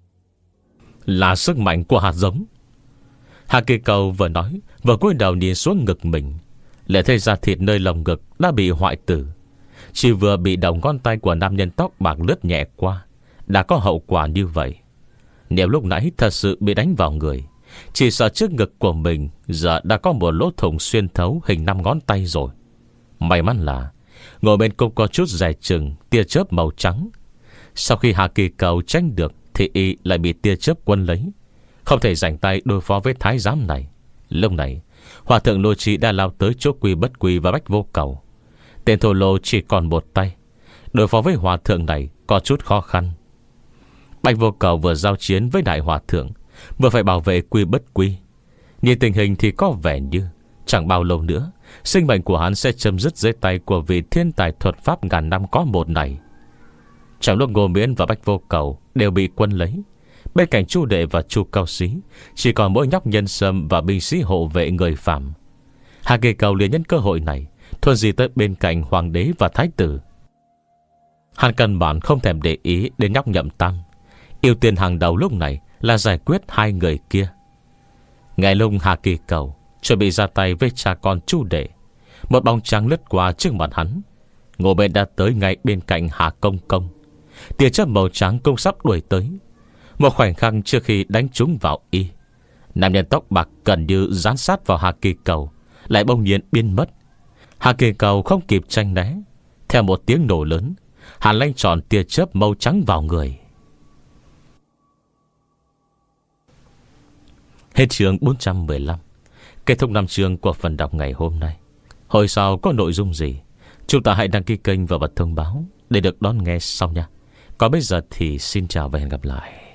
Là sức mạnh của hạt giống. Hà Kỳ Cầu vừa nói, vừa cúi đầu nhìn xuống ngực mình, lại thấy da thịt nơi lồng ngực đã bị hoại tử. Chỉ vừa bị đầu ngón tay của nam nhân tóc bạc lướt nhẹ qua đã có hậu quả như vậy. Nếu lúc nãy thật sự bị đánh vào người, chỉ sợ trước ngực của mình giờ đã có một lỗ thủng xuyên thấu hình năm ngón tay rồi. May mắn là ngồi bên cũng có chút dài chừng tia chớp màu trắng. Sau khi Hà Kỳ Cầu tránh được, thì y lại bị tia chớp quân lấy, không thể rảnh tay đối phó với thái giám này. Lúc này Hòa thượng Lỗ Trí đã lao tới chỗ Quy Bất Quy và Bách Vô Cầu. Tên thô lô chỉ còn một tay, đối phó với hòa thượng này có chút khó khăn. Bách Vô Cầu vừa giao chiến với đại hòa thượng, vừa phải bảo vệ Quy Bất Quy. Nhìn tình hình thì có vẻ như chẳng bao lâu nữa sinh mệnh của hắn sẽ chấm dứt dưới tay của vị thiên tài thuật pháp ngàn năm có một này. Trong lúc Ngô Miễn và Bách Vô Cầu đều bị quân lấy, bên cạnh Chu Đệ và Chu Cao Sĩ chỉ còn mỗi nhóc nhân sâm và binh sĩ hộ vệ người phạm. Hà Kỳ Cầu liền nhân cơ hội này thuần di tới bên cạnh hoàng đế và thái tử. Hắn căn bản không thèm để ý đến nhóc Nhậm Tam. Ưu tiên hàng đầu lúc này là giải quyết hai người kia. Ngày lúc Hà Kỳ Cầu chuẩn bị ra tay với cha con Chu Đệ, một bóng trắng lướt qua trước mặt hắn. Ngô Miễn đã tới ngay bên cạnh Hà Công Công. Tia chớp màu trắng cũng sắp đuổi tới. Một khoảnh khắc trước khi đánh trúng vào y, nam nhân tóc bạc gần như dán sát vào Hà Kỳ Cầu lại bỗng nhiên biến mất. Hà Kỳ Cầu không kịp tranh né, theo một tiếng nổ lớn, hắn lanh tròn tia chớp màu trắng vào người. Hết chương bốn trăm mười lăm. Kết thúc năm chương của phần đọc ngày hôm nay. Hồi sau có nội dung gì Chúng ta hãy đăng ký kênh và bật thông báo để được đón nghe sau nha. Còn bây giờ thì xin chào và hẹn gặp lại.